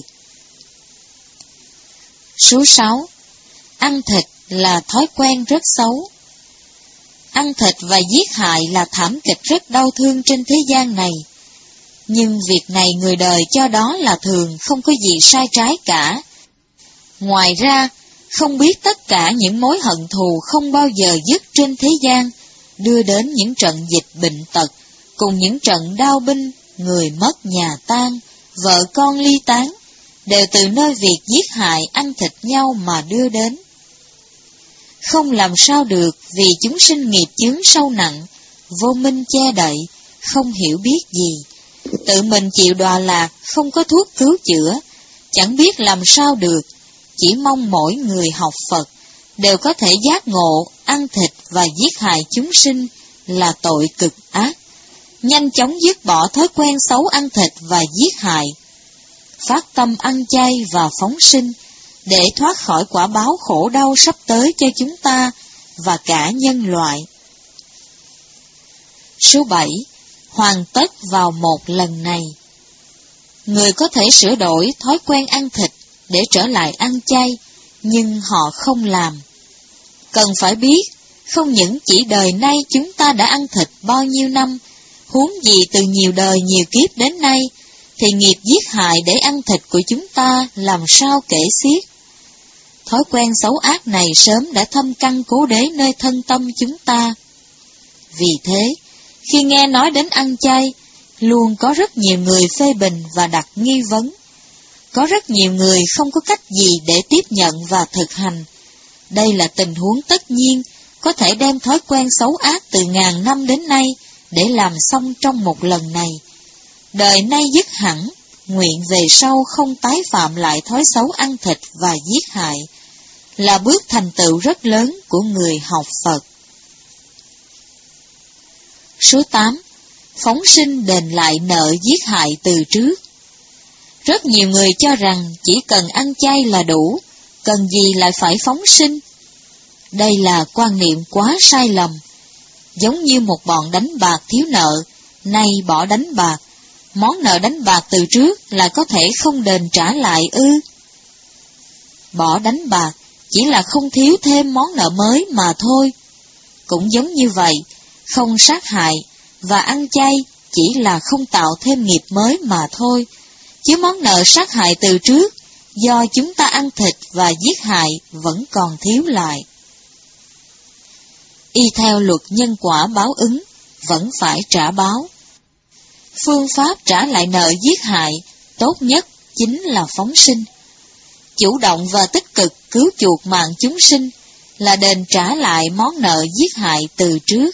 Số sáu. Ăn thịt là thói quen rất xấu. Ăn thịt và giết hại là thảm kịch rất đau thương trên thế gian này. Nhưng việc này người đời cho đó là thường, không có gì sai trái cả. Ngoài ra, không biết tất cả những mối hận thù không bao giờ dứt trên thế gian, đưa đến những trận dịch bệnh tật, cùng những trận đau binh, người mất nhà tan, vợ con ly tán, đều từ nơi việc giết hại ăn thịt nhau mà đưa đến. Không làm sao được, vì chúng sinh nghiệp chướng sâu nặng, vô minh che đậy, không hiểu biết gì, tự mình chịu đọa lạc, không có thuốc cứu chữa, chẳng biết làm sao được. Chỉ mong mỗi người học Phật đều có thể giác ngộ ăn thịt và giết hại chúng sinh là tội cực ác, nhanh chóng dứt bỏ thói quen xấu ăn thịt và giết hại, phát tâm ăn chay và phóng sinh, để thoát khỏi quả báo khổ đau sắp tới cho chúng ta và cả nhân loại. Số bảy. Hoàn tất vào một lần này. Người có thể sửa đổi thói quen ăn thịt để trở lại ăn chay, nhưng họ không làm. Cần phải biết, không những chỉ đời nay chúng ta đã ăn thịt bao nhiêu năm, huống gì từ nhiều đời nhiều kiếp đến nay, thì nghiệp giết hại để ăn thịt của chúng ta làm sao kể xiết. Thói quen xấu ác này sớm đã thâm căn cố đế nơi thân tâm chúng ta. Vì thế, khi nghe nói đến ăn chay, luôn có rất nhiều người phê bình và đặt nghi vấn. Có rất nhiều người không có cách gì để tiếp nhận và thực hành. Đây là tình huống tất nhiên, có thể đem thói quen xấu ác từ ngàn năm đến nay để làm xong trong một lần này. Đời nay dứt hẳn, nguyện về sau không tái phạm lại thói xấu ăn thịt và giết hại, là bước thành tựu rất lớn của người học Phật. Số tám. Phóng sinh đền lại nợ giết hại từ trước. Rất nhiều người cho rằng chỉ cần ăn chay là đủ, cần gì lại phải phóng sinh. Đây là quan niệm quá sai lầm. Giống như một bọn đánh bạc thiếu nợ, nay bỏ đánh bạc, món nợ đánh bạc từ trước là có thể không đền trả lại ư? Bỏ đánh bạc chỉ là không thiếu thêm món nợ mới mà thôi. Cũng giống như vậy, không sát hại và ăn chay chỉ là không tạo thêm nghiệp mới mà thôi, chứ món nợ sát hại từ trước do chúng ta ăn thịt và giết hại vẫn còn thiếu lại. Y theo luật nhân quả báo ứng, vẫn phải trả báo. Phương pháp trả lại nợ giết hại tốt nhất chính là phóng sinh. Chủ động và tích cực cứu chuộc mạng chúng sinh là đền trả lại món nợ giết hại từ trước.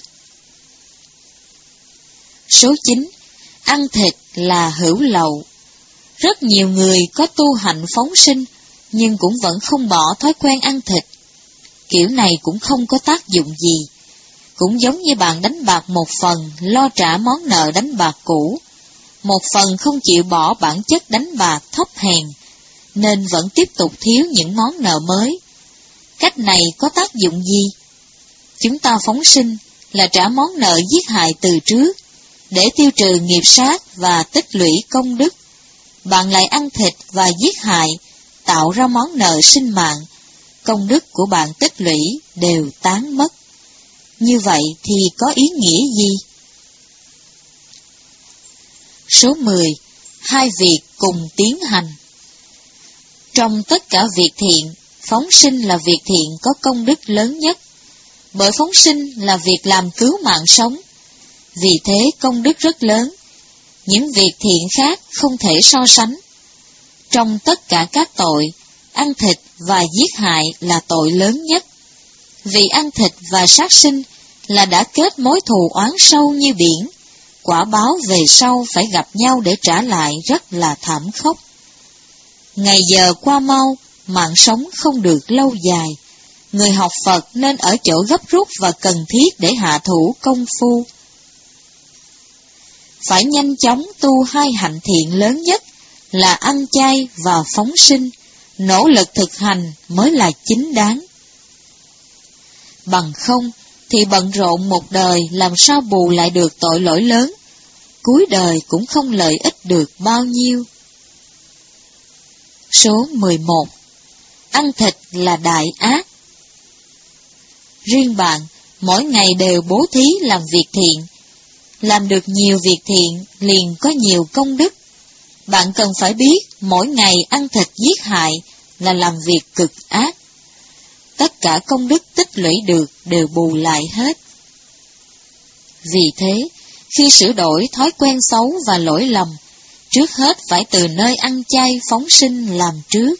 Số chín. Ăn thịt là hữu lậu. Rất nhiều người có tu hành phóng sinh, nhưng cũng vẫn không bỏ thói quen ăn thịt. Kiểu này cũng không có tác dụng gì. Cũng giống như bạn đánh bạc một phần lo trả món nợ đánh bạc cũ, một phần không chịu bỏ bản chất đánh bạc thấp hèn, nên vẫn tiếp tục thiếu những món nợ mới. Cách này có tác dụng gì? Chúng ta phóng sinh là trả món nợ giết hại từ trước, để tiêu trừ nghiệp sát và tích lũy công đức. Bạn lại ăn thịt và giết hại, tạo ra món nợ sinh mạng, công đức của bạn tích lũy đều tán mất. Như vậy thì có ý nghĩa gì? Số mười. Hai việc cùng tiến hành. Trong tất cả việc thiện, phóng sinh là việc thiện có công đức lớn nhất, bởi phóng sinh là việc làm cứu mạng sống. Vì thế công đức rất lớn, những việc thiện khác không thể so sánh. Trong tất cả các tội, ăn thịt và giết hại là tội lớn nhất. Vì ăn thịt và sát sinh là đã kết mối thù oán sâu như biển, quả báo về sau phải gặp nhau để trả lại rất là thảm khốc. Ngày giờ qua mau, mạng sống không được lâu dài. Người học Phật nên ở chỗ gấp rút và cần thiết để hạ thủ công phu. Phải nhanh chóng tu hai hạnh thiện lớn nhất là ăn chay và phóng sinh, nỗ lực thực hành mới là chính đáng. Bằng không thì bận rộn một đời làm sao bù lại được tội lỗi lớn, cuối đời cũng không lợi ích được bao nhiêu. Số mười một. Ăn thịt là đại ác. Riêng bạn, mỗi ngày đều bố thí làm việc thiện. Làm được nhiều việc thiện liền có nhiều công đức. Bạn cần phải biết mỗi ngày ăn thịt giết hại là làm việc cực ác. Tất cả công đức tích lũy được đều bù lại hết. Vì thế, khi sửa đổi thói quen xấu và lỗi lầm, trước hết phải từ nơi ăn chay phóng sinh làm trước.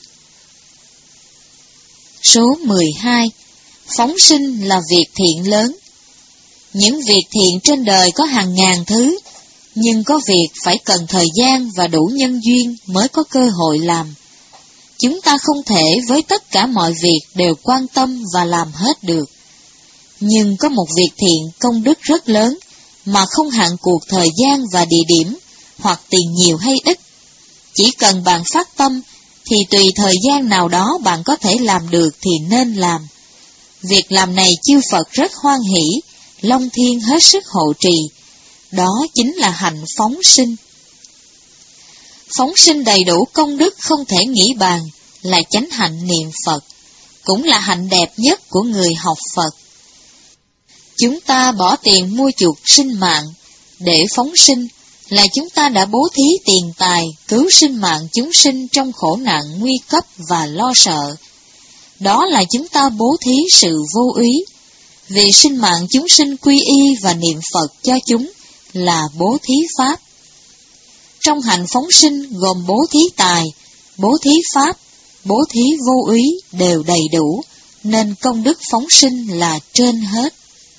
Số mười hai. Phóng sinh là việc thiện lớn. Những việc thiện trên đời có hàng ngàn thứ, nhưng có việc phải cần thời gian và đủ nhân duyên mới có cơ hội làm. Chúng ta không thể với tất cả mọi việc đều quan tâm và làm hết được. Nhưng có một việc thiện công đức rất lớn, mà không hạn cuộc thời gian và địa điểm, hoặc tiền nhiều hay ít. Chỉ cần bạn phát tâm, thì tùy thời gian nào đó bạn có thể làm được thì nên làm. Việc làm này chư Phật rất hoan hỷ, Long Thiên hết sức hộ trì. Đó chính là hạnh phóng sinh. Phóng sinh đầy đủ công đức không thể nghĩ bàn, là chánh hạnh niệm Phật, cũng là hạnh đẹp nhất của người học Phật. Chúng ta bỏ tiền mua chuộc sinh mạng, để phóng sinh, là chúng ta đã bố thí tiền tài cứu sinh mạng chúng sinh trong khổ nạn nguy cấp và lo sợ. Đó là chúng ta bố thí sự vô úy, vì sinh mạng chúng sinh quy y và niệm Phật cho chúng là bố thí pháp. Trong hạnh phóng sinh gồm bố thí tài, bố thí pháp, bố thí vô úy đều đầy đủ, nên công đức phóng sinh là trên hết.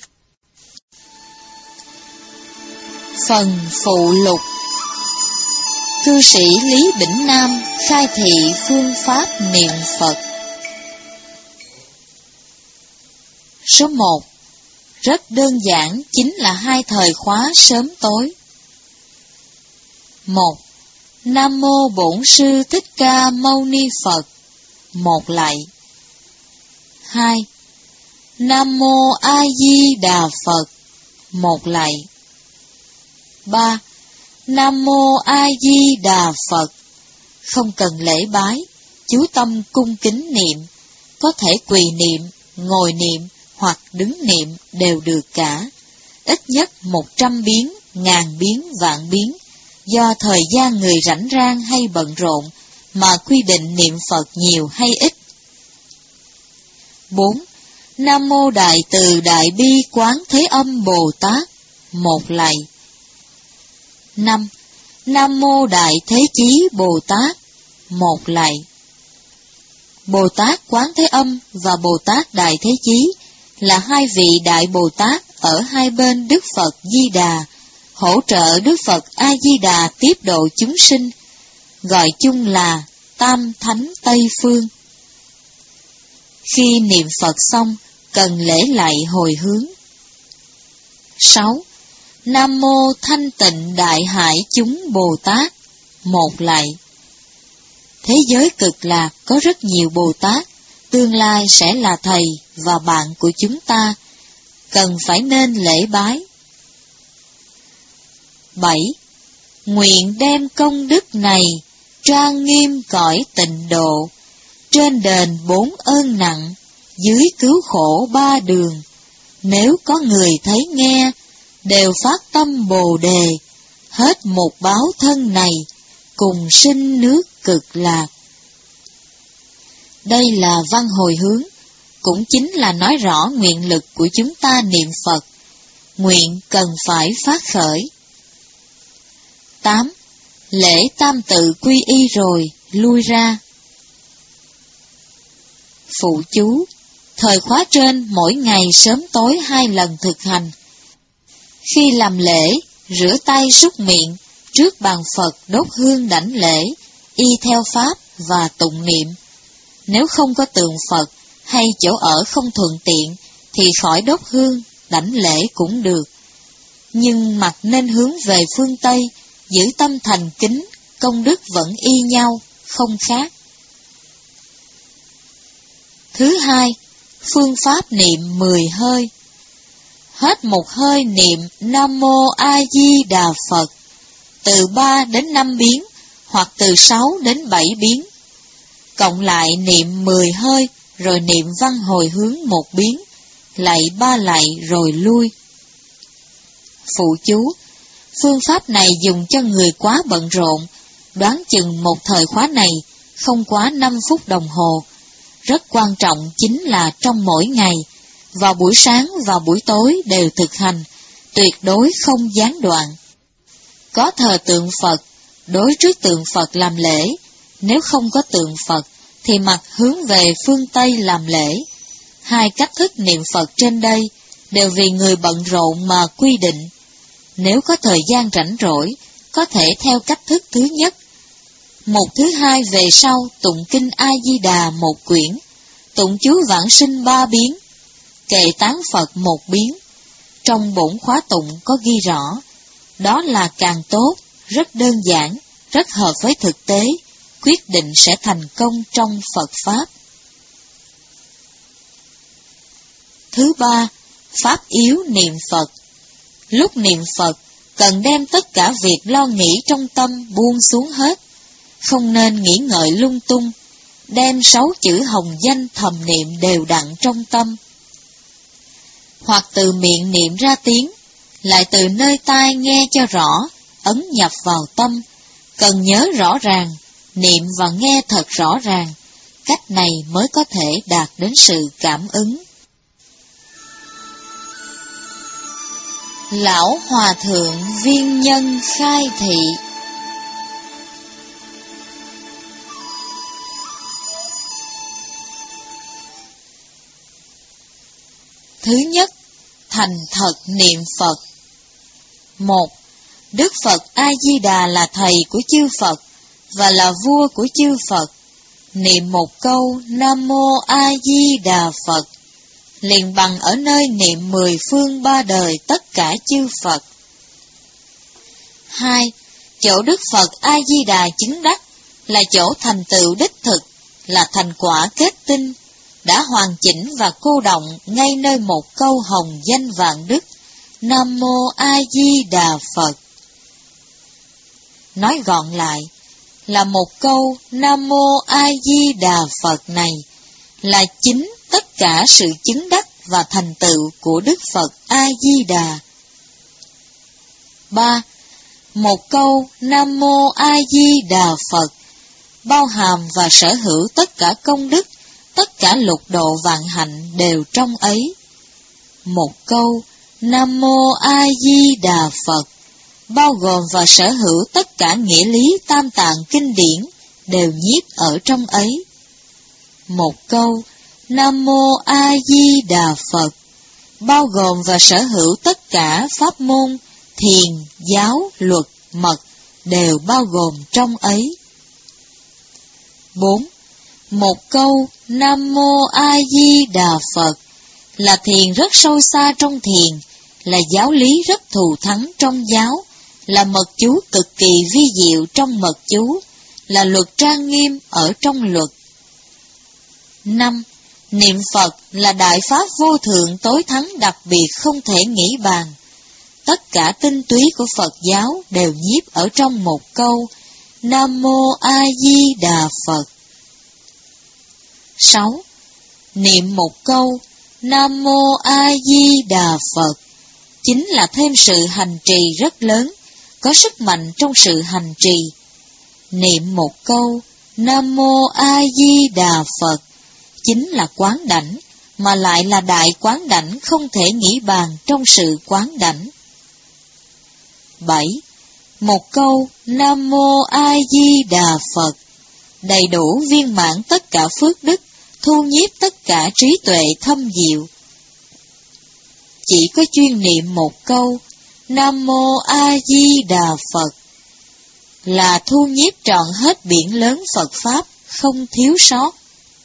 Phần phụ lục. Cư sĩ Lý Bỉnh Nam khai thị phương pháp niệm Phật. Số một. Rất đơn giản, chính là hai thời khóa sớm tối. một. Nam Mô Bổn Sư Thích Ca Mâu Ni Phật. Một lạy. hai. Nam Mô A Di Đà Phật. Một lạy. ba. Nam Mô A Di Đà Phật. Không cần lễ bái, chú tâm cung kính niệm, có thể quỳ niệm, ngồi niệm hoặc đứng niệm đều được cả. Ít nhất một trăm biến, ngàn biến, vạn biến, do thời gian người rảnh rang hay bận rộn mà quy định niệm Phật nhiều hay ít. bốn. Nam Mô Đại Từ Đại Bi Quán Thế Âm Bồ Tát, một lạy. năm. Nam Mô Đại Thế Chí Bồ Tát, một lạy. Bồ Tát Quán Thế Âm và Bồ Tát Đại Thế Chí là hai vị Đại Bồ Tát ở hai bên Đức Phật Di Đà, hỗ trợ Đức Phật A Di Đà tiếp độ chúng sinh, gọi chung là Tam Thánh Tây Phương. Khi niệm Phật xong, cần lễ lạy hồi hướng. sáu. Nam Mô Thanh Tịnh Đại Hải Chúng Bồ Tát, một lạy. Thế giới cực lạc có rất nhiều Bồ Tát, tương lai sẽ là thầy và bạn của chúng ta, cần phải nên lễ bái. bảy. Nguyện đem công đức này trang nghiêm cõi tịnh độ, trên đền bốn ơn nặng, dưới cứu khổ ba đường. Nếu có người thấy nghe, đều phát tâm Bồ Đề, hết một báo thân này, cùng sinh nước cực lạc. Đây là văn hồi hướng, cũng chính là nói rõ nguyện lực của chúng ta niệm Phật, nguyện cần phải phát khởi. tám. Lễ tam tự quy y rồi, lui ra. Phụ chú, thời khóa trên mỗi ngày sớm tối hai lần thực hành. Khi làm lễ, rửa tay súc miệng, trước bàn Phật đốt hương đảnh lễ, y theo pháp và tụng niệm. Nếu không có tượng Phật hay chỗ ở không thuận tiện, thì khỏi đốt hương, đảnh lễ cũng được. Nhưng mặt nên hướng về phương Tây, giữ tâm thành kính, công đức vẫn y nhau, không khác. Thứ hai, phương pháp niệm mười hơi. Hết một hơi niệm Nam Mô A Di Đà Phật, từ ba đến năm biến, hoặc từ sáu đến bảy biến. Cộng lại niệm mười hơi, rồi niệm văn hồi hướng một biến, lạy ba lạy rồi lui. Phụ chú, phương pháp này dùng cho người quá bận rộn, đoán chừng một thời khóa này không quá năm phút đồng hồ. Rất quan trọng chính là trong mỗi ngày, vào buổi sáng và buổi tối đều thực hành, tuyệt đối không gián đoạn. Có thờ tượng Phật, đối trước tượng Phật làm lễ, nếu không có tượng Phật thì mặt hướng về phương Tây làm lễ. Hai cách thức niệm Phật trên đây đều vì người bận rộn mà quy định. Nếu có thời gian rảnh rỗi, có thể theo cách thức thứ nhất. Một thứ hai về sau tụng kinh A Di Đà một quyển, tụng chú vãng sinh ba biến, kệ tán Phật một biến. Trong bổn khóa tụng có ghi rõ, đó là càng tốt, rất đơn giản, rất hợp với thực tế, quyết định sẽ thành công trong Phật Pháp. Thứ ba, Pháp yếu niệm Phật. Lúc niệm Phật, cần đem tất cả việc lo nghĩ trong tâm buông xuống hết, không nên nghĩ ngợi lung tung, đem sáu chữ hồng danh thầm niệm đều đặn trong tâm. Hoặc từ miệng niệm ra tiếng, lại từ nơi tai nghe cho rõ, ấn nhập vào tâm, cần nhớ rõ ràng, niệm và nghe thật rõ ràng, cách này mới có thể đạt đến sự cảm ứng. Lão Hòa Thượng Viên Nhân khai thị. Thứ nhất, thành thật niệm Phật. Một, Đức Phật A-di-đà là thầy của chư Phật và là vua của chư Phật. Niệm một câu Nam Mô A-di-đà Phật, liền bằng ở nơi niệm mười phương ba đời tất cả chư Phật. Hai, chỗ Đức Phật A-di-đà chứng đắc là chỗ thành tựu đích thực, là thành quả kết tinh, đã hoàn chỉnh và cô động ngay nơi một câu hồng danh vạn đức Nam Mô A Di Đà Phật. nói gọn lại là một câu Nam Mô A Di Đà Phật này là chính tất cả sự chứng đắc và thành tựu của Đức Phật A Di Đà. Ba. Một câu Nam Mô A Di Đà Phật bao hàm và sở hữu tất cả công đức, tất cả lục độ vạn hạnh đều trong ấy. Một câu Nam Mô A Di Đà Phật bao gồm và sở hữu tất cả nghĩa lý tam tạng kinh điển đều nhiếp ở trong ấy. Một câu Nam Mô A Di Đà Phật bao gồm và sở hữu tất cả pháp môn thiền, giáo, luật, mật đều bao gồm trong ấy. Bốn. Một câu Nam Mô A Di Đà Phật là thiền rất sâu xa trong thiền, là giáo lý rất thù thắng trong giáo, là mật chú cực kỳ vi diệu trong mật chú, là luật trang nghiêm ở trong luật. Năm. Niệm Phật là đại pháp vô thượng tối thắng đặc biệt không thể nghĩ bàn. Tất cả tinh túy của Phật giáo đều nhiếp ở trong một câu Nam Mô A Di Đà Phật. Sáu. Niệm một câu Nam Mô A Di Đà Phật chính là thêm sự hành trì rất lớn, có sức mạnh trong sự hành trì. Niệm một câu Nam Mô A Di Đà Phật chính là quán đảnh, mà lại là đại quán đảnh không thể nghĩ bàn trong sự quán đảnh. Bảy. Một câu Nam Mô A Di Đà Phật đầy đủ viên mãn tất cả phước đức, thu nhiếp tất cả trí tuệ thâm diệu. Chỉ có chuyên niệm một câu Nam Mô A Di Đà Phật là thu nhiếp trọn hết biển lớn Phật Pháp, không thiếu sót.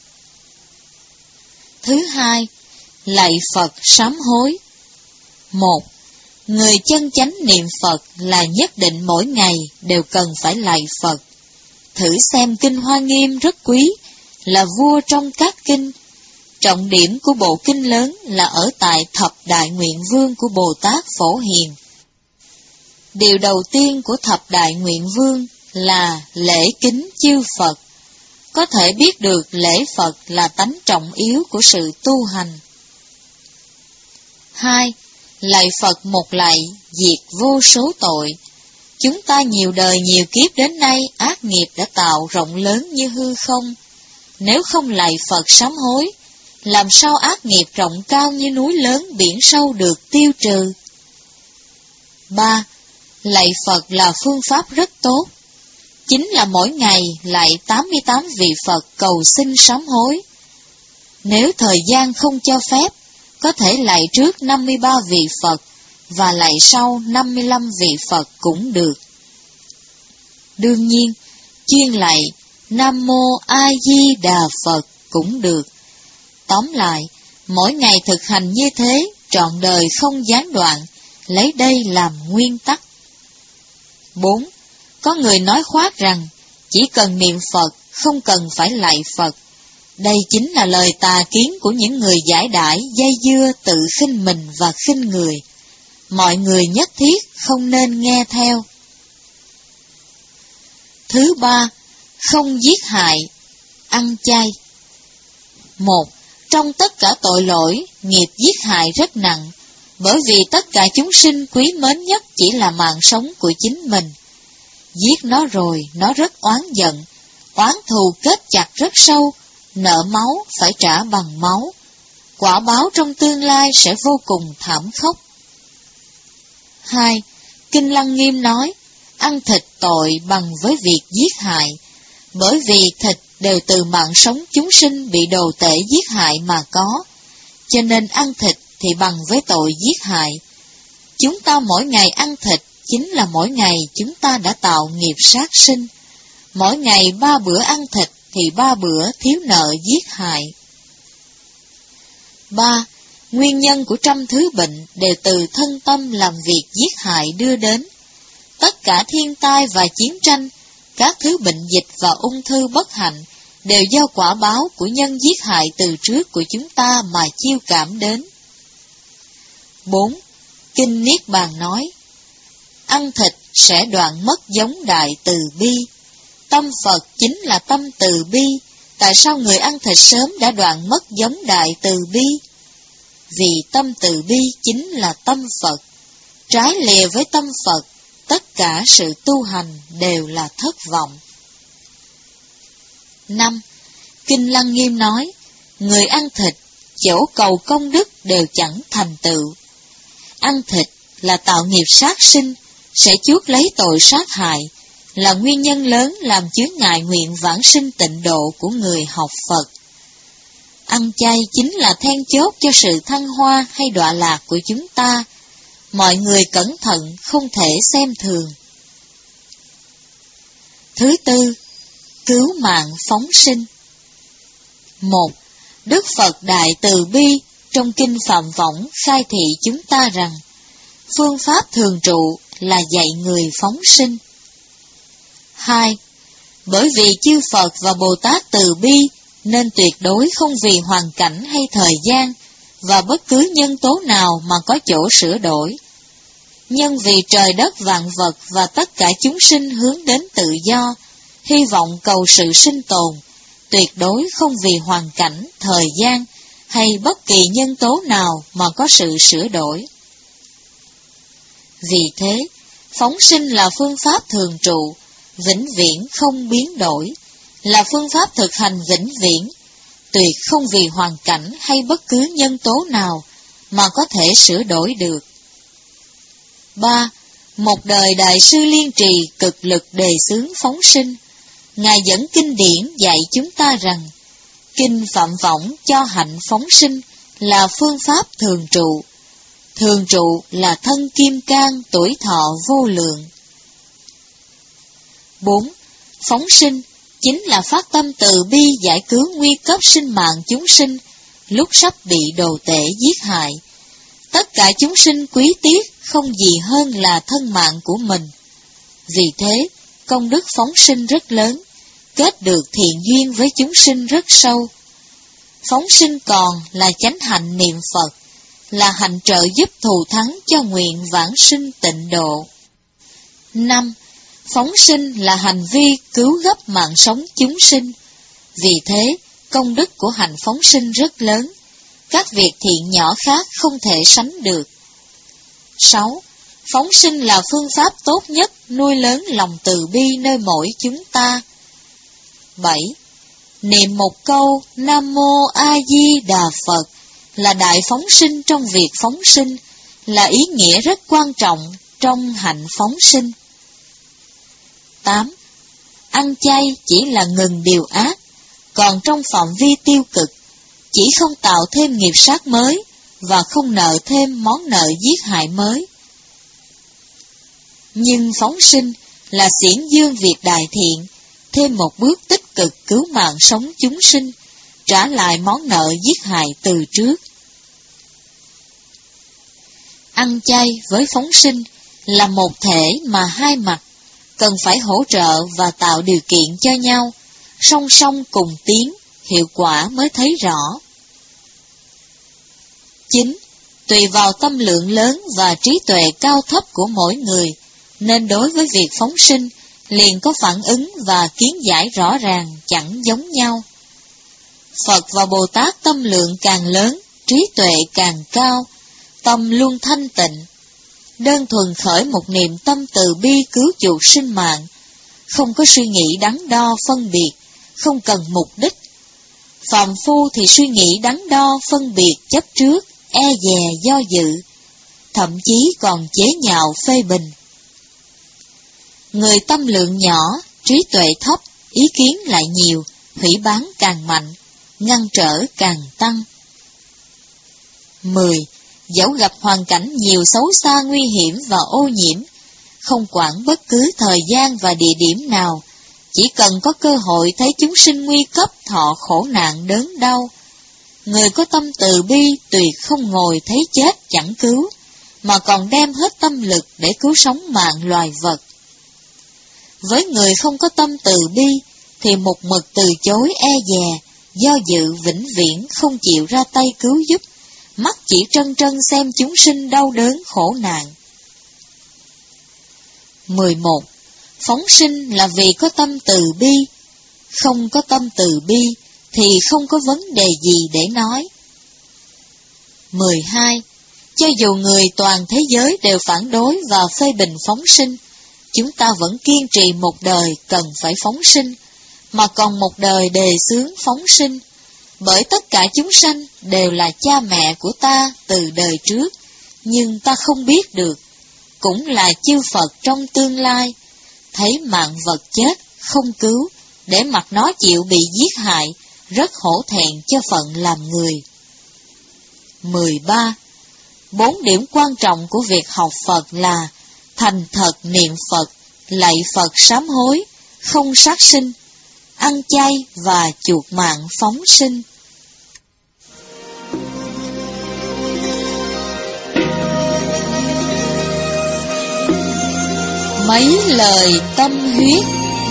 Thứ hai, lạy Phật sám hối. Một. Người chân chánh niệm Phật là nhất định mỗi ngày đều cần phải lạy Phật. Thử xem Kinh Hoa Nghiêm rất quý, là vua trong các kinh. Trọng điểm của bộ kinh lớn là ở tại thập đại nguyện vương của Bồ Tát Phổ Hiền. Điều đầu tiên của thập đại nguyện vương là lễ kính chư Phật. Có thể biết được lễ Phật là tánh trọng yếu của sự tu hành. Hai. Lạy Phật một lạy, diệt vô số tội. Chúng ta nhiều đời nhiều kiếp đến nay ác nghiệp đã tạo rộng lớn như hư không. Nếu không lạy Phật sám hối, làm sao ác nghiệp rộng cao như núi lớn biển sâu được tiêu trừ? Ba. Lạy Phật là phương pháp rất tốt. Chính là mỗi ngày lạy tám mươi tám vị Phật cầu xin sám hối. Nếu thời gian không cho phép, có thể lạy trước năm mươi ba vị Phật và lạy sau năm mươi lăm vị Phật cũng được. Đương nhiên, chuyên lạy Nam Mô A Di Đà Phật cũng được. Tóm lại, mỗi ngày thực hành như thế, trọn đời không gián đoạn, lấy đây làm nguyên tắc. Bốn. Có người nói khoác rằng, chỉ cần niệm Phật, không cần phải lạy Phật. Đây chính là lời tà kiến của những người giải đãi, dây dưa, tự khinh mình và khinh người. Mọi người nhất thiết không nên nghe theo. Thứ ba, không giết hại, ăn chay. Một. Trong tất cả tội lỗi, nghiệp giết hại rất nặng, bởi vì tất cả chúng sinh quý mến nhất chỉ là mạng sống của chính mình. Giết nó rồi, nó rất oán giận, oán thù kết chặt rất sâu, nợ máu phải trả bằng máu. Quả báo trong tương lai sẽ vô cùng thảm khốc. Hai. Kinh Lăng Nghiêm nói, ăn thịt tội bằng với việc giết hại, bởi vì thịt đều từ mạng sống chúng sinh bị đồ tể giết hại mà có, cho nên ăn thịt thì bằng với tội giết hại. Chúng ta mỗi ngày ăn thịt, chính là mỗi ngày chúng ta đã tạo nghiệp sát sinh. Mỗi ngày ba bữa ăn thịt thì ba bữa thiếu nợ giết hại. Ba. Nguyên nhân của trăm thứ bệnh đều từ thân tâm làm việc giết hại đưa đến. Tất cả thiên tai và chiến tranh, các thứ bệnh dịch và ung thư bất hạnh đều do quả báo của nhân giết hại từ trước của chúng ta mà chiêu cảm đến. Bốn. Kinh Niết Bàn nói, ăn thịt sẽ đoạn mất giống đại từ bi. Tâm Phật chính là tâm từ bi. Tại sao người ăn thịt sớm đã đoạn mất giống đại từ bi? Vì tâm từ bi chính là tâm Phật. Trái lìa với tâm Phật, tất cả sự tu hành đều là thất vọng. năm. Kinh Lăng Nghiêm nói, người ăn thịt, dẫu cầu công đức đều chẳng thành tựu. Ăn thịt là tạo nghiệp sát sinh, sẽ chuốc lấy tội sát hại, là nguyên nhân lớn làm chướng ngại nguyện vãng sinh tịnh độ của người học Phật. Ăn chay chính là then chốt cho sự thăng hoa hay đọa lạc của chúng ta. Mọi người cẩn thận, không thể xem thường. Thứ tư, cứu mạng phóng sinh. Một. Đức Phật Đại Từ Bi trong Kinh Phạm Võng khai thị chúng ta rằng, phương pháp thường trụ là dạy người phóng sinh. Hai. Bởi vì chư Phật và Bồ Tát Từ Bi nên tuyệt đối không vì hoàn cảnh hay thời gian và bất cứ nhân tố nào mà có chỗ sửa đổi. Nhân vì trời đất vạn vật và tất cả chúng sinh hướng đến tự do, hy vọng cầu sự sinh tồn, tuyệt đối không vì hoàn cảnh, thời gian hay bất kỳ nhân tố nào mà có sự sửa đổi. Vì thế, phóng sinh là phương pháp thường trụ, vĩnh viễn không biến đổi, là phương pháp thực hành vĩnh viễn, tuyệt không vì hoàn cảnh hay bất cứ nhân tố nào mà có thể sửa đổi được. Ba. Một đời Đại sư Liên Trì cực lực đề xướng phóng sinh. Ngài dẫn kinh điển dạy chúng ta rằng, Kinh Phạm Võng cho hạnh phóng sinh là phương pháp thường trụ. Thường trụ là thân kim cang tuổi thọ vô lượng. Bốn. Phóng sinh chính là phát tâm từ bi giải cứu nguy cấp sinh mạng chúng sinh lúc sắp bị đồ tể giết hại. Tất cả chúng sinh quý tiếc không gì hơn là thân mạng của mình. Vì thế, công đức phóng sinh rất lớn, kết được thiện duyên với chúng sinh rất sâu. Phóng sinh còn là chánh hạnh niệm Phật, là hạnh trợ giúp thù thắng cho nguyện vãng sinh tịnh độ. Năm. Phóng sinh là hành vi cứu gấp mạng sống chúng sinh. Vì thế, công đức của hạnh phóng sinh rất lớn, các việc thiện nhỏ khác không thể sánh được. Sáu. Phóng sinh là phương pháp tốt nhất nuôi lớn lòng từ bi nơi mỗi chúng ta. Bảy. Niệm một câu Nam Mô A Di Đà Phật là đại phóng sinh trong việc phóng sinh, là ý nghĩa rất quan trọng trong hạnh phóng sinh. Tám. Ăn chay chỉ là ngừng điều ác, còn trong phạm vi tiêu cực, chỉ không tạo thêm nghiệp sát mới và không nợ thêm món nợ giết hại mới. Nhưng phóng sinh là xiển dương việc đại thiện, thêm một bước tích cực cứu mạng sống chúng sinh, trả lại món nợ giết hại từ trước. Ăn chay với phóng sinh là một thể mà hai mặt, cần phải hỗ trợ và tạo điều kiện cho nhau, song song cùng tiến, hiệu quả mới thấy rõ. Chín. Tùy vào tâm lượng lớn và trí tuệ cao thấp của mỗi người, nên đối với việc phóng sinh, liền có phản ứng và kiến giải rõ ràng chẳng giống nhau. Phật và Bồ Tát tâm lượng càng lớn, trí tuệ càng cao, tâm luôn thanh tịnh. Đơn thuần khởi một niệm tâm từ bi cứu chuộc sinh mạng, không có suy nghĩ đắn đo phân biệt, không cần mục đích. Phàm phu thì suy nghĩ đắn đo phân biệt chấp trước, e dè do dự, thậm chí còn chế nhạo phê bình. Người tâm lượng nhỏ, trí tuệ thấp, ý kiến lại nhiều, hủy bán càng mạnh, ngăn trở càng tăng. Mười. Dẫu gặp hoàn cảnh nhiều xấu xa nguy hiểm và ô nhiễm, không quản bất cứ thời gian và địa điểm nào, chỉ cần có cơ hội thấy chúng sinh nguy cấp thọ khổ nạn đớn đau. Người có tâm từ bi tuyệt không ngồi thấy chết chẳng cứu, mà còn đem hết tâm lực để cứu sống mạng loài vật. Với người không có tâm từ bi, thì một mực từ chối e dè, do dự vĩnh viễn không chịu ra tay cứu giúp, mắt chỉ trân trân xem chúng sinh đau đớn khổ nạn. mười một. Phóng sinh là vì có tâm từ bi. Không có tâm từ bi thì không có vấn đề gì để nói. mười hai. Cho dù người toàn thế giới đều phản đối và phê bình phóng sinh, chúng ta vẫn kiên trì một đời cần phải phóng sinh, mà còn một đời đề xướng phóng sinh, bởi tất cả chúng sanh đều là cha mẹ của ta từ đời trước, nhưng ta không biết được, cũng là chư Phật trong tương lai, thấy mạng vật chết, không cứu, để mặc nó chịu bị giết hại, rất hổ thẹn cho phận làm người. mười ba. Bốn điểm quan trọng của việc học Phật là thành thật niệm Phật, lạy Phật sám hối, không sát sinh, ăn chay và chuộc mạng phóng sinh. Mấy lời tâm huyết.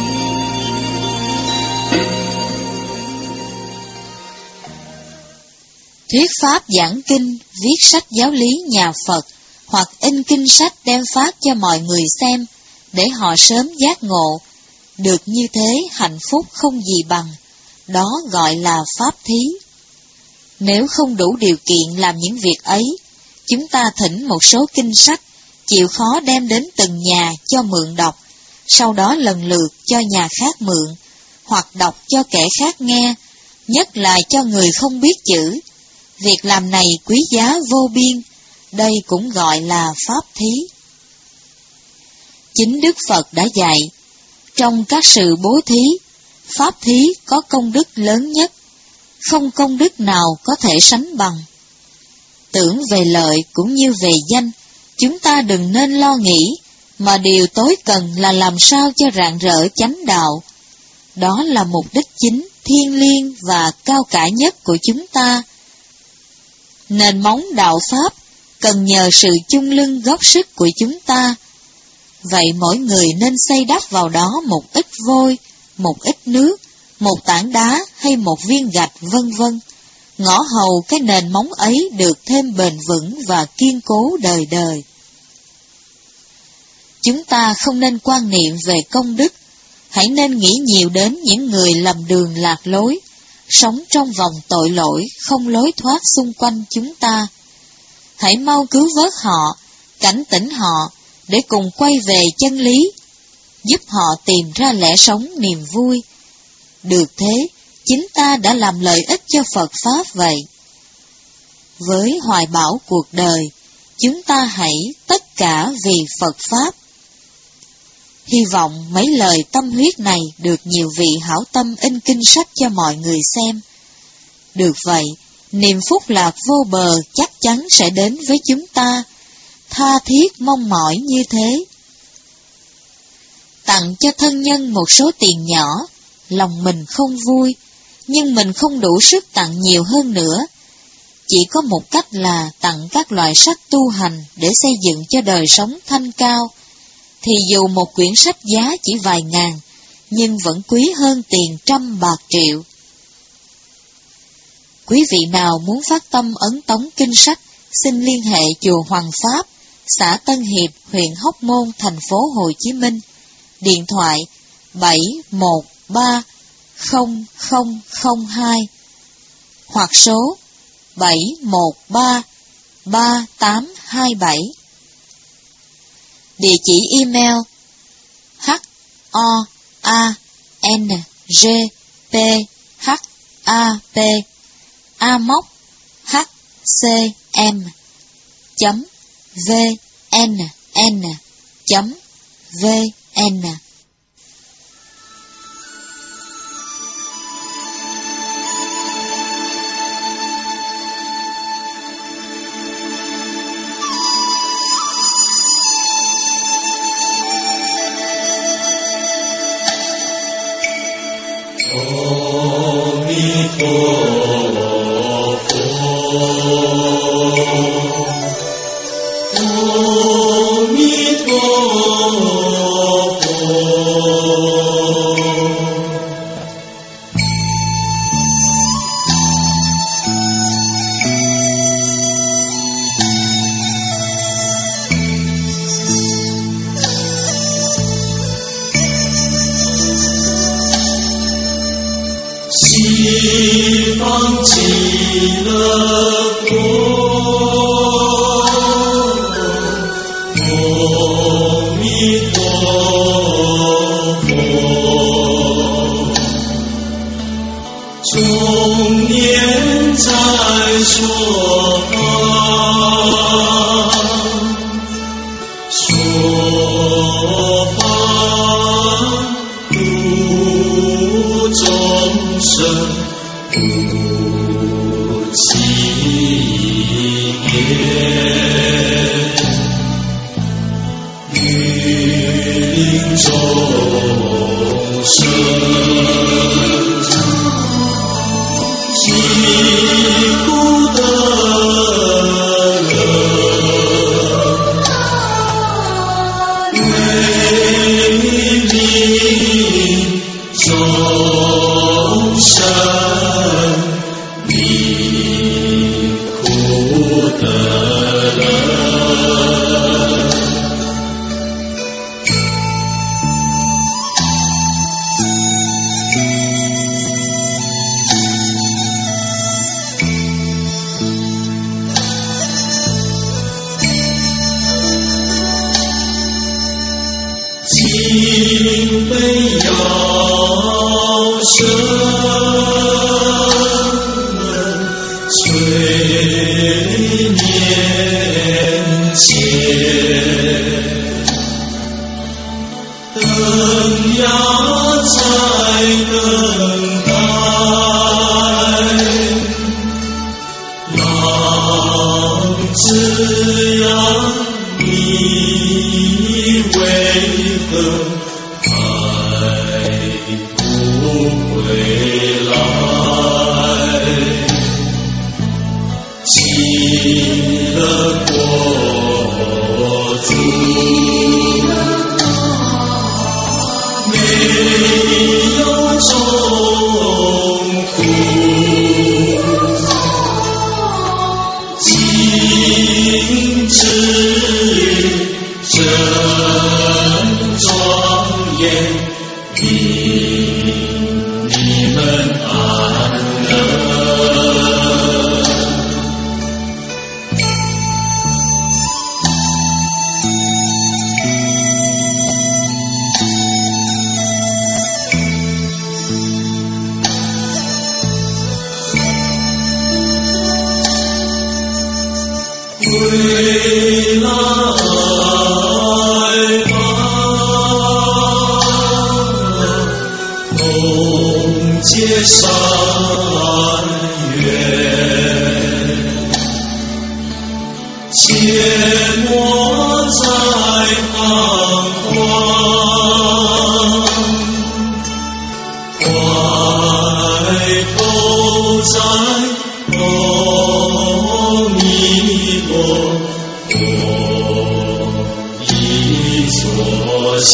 Thuyết pháp giảng kinh, viết sách giáo lý nhà Phật, hoặc in kinh sách đem phát cho mọi người xem, để họ sớm giác ngộ. Được như thế hạnh phúc không gì bằng, đó gọi là pháp thí. Nếu không đủ điều kiện làm những việc ấy, chúng ta thỉnh một số kinh sách, chịu khó đem đến từng nhà cho mượn đọc, sau đó lần lượt cho nhà khác mượn, hoặc đọc cho kẻ khác nghe, nhất là cho người không biết chữ. Việc làm này quý giá vô biên, đây cũng gọi là pháp thí. Chính Đức Phật đã dạy, trong các sự bố thí, pháp thí có công đức lớn nhất, không công đức nào có thể sánh bằng. Tưởng về lợi cũng như về danh, chúng ta đừng nên lo nghĩ, mà điều tối cần là làm sao cho rạng rỡ chánh đạo. Đó là mục đích chính, thiêng liêng và cao cả nhất của chúng ta. Nền móng đạo Pháp cần nhờ sự chung lưng góp sức của chúng ta. Vậy mỗi người nên xây đắp vào đó một ít vôi, một ít nước, một tảng đá hay một viên gạch vân vân, ngõ hầu cái nền móng ấy được thêm bền vững và kiên cố đời đời. Chúng ta không nên quan niệm về công đức, hãy nên nghĩ nhiều đến những người lầm đường lạc lối, sống trong vòng tội lỗi, không lối thoát xung quanh chúng ta. Hãy mau cứu vớt họ, cảnh tỉnh họ, để cùng quay về chân lý, giúp họ tìm ra lẽ sống niềm vui. Được thế, chính ta đã làm lợi ích cho Phật Pháp vậy. Với hoài bão cuộc đời, chúng ta hãy tất cả vì Phật Pháp. Hy vọng mấy lời tâm huyết này được nhiều vị hảo tâm in kinh sách cho mọi người xem. Được vậy, niềm phúc lạc vô bờ chắc chắn sẽ đến với chúng ta, tha thiết mong mỏi như thế. Tặng cho thân nhân một số tiền nhỏ, lòng mình không vui, nhưng mình không đủ sức tặng nhiều hơn nữa. Chỉ có một cách là tặng các loại sách tu hành để xây dựng cho đời sống thanh cao, thì dù một quyển sách giá chỉ vài ngàn, nhưng vẫn quý hơn tiền trăm bạc triệu. Quý vị nào muốn phát tâm ấn tống kinh sách, xin liên hệ chùa Hoàng Pháp, xã Tân Hiệp, huyện Hóc Môn, thành phố Hồ Chí Minh. Điện thoại bảy một ba không không không hai hoặc số bảy một ba ba tám hai bảy. Địa chỉ email h o a n g p h a p a m o c h c m chấm v n n chấm v n. 极乐国，阿弥陀佛，众念在说法，说法度众生无起业，欲令众生离苦得乐，为令众生离苦得乐。敬悲要声垂面前，灯芽在等待，郎自呀你为何还不回来？极乐国主没有众苦，尽知真庄严，令你们安乐。回来吧，共结善缘，切莫再彷徨，怀头在阿弥陀佛一座下，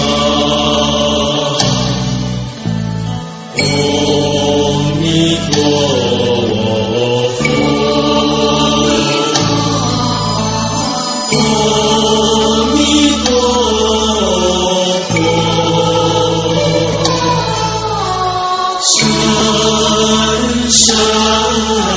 阿弥陀佛，阿弥陀佛，深深。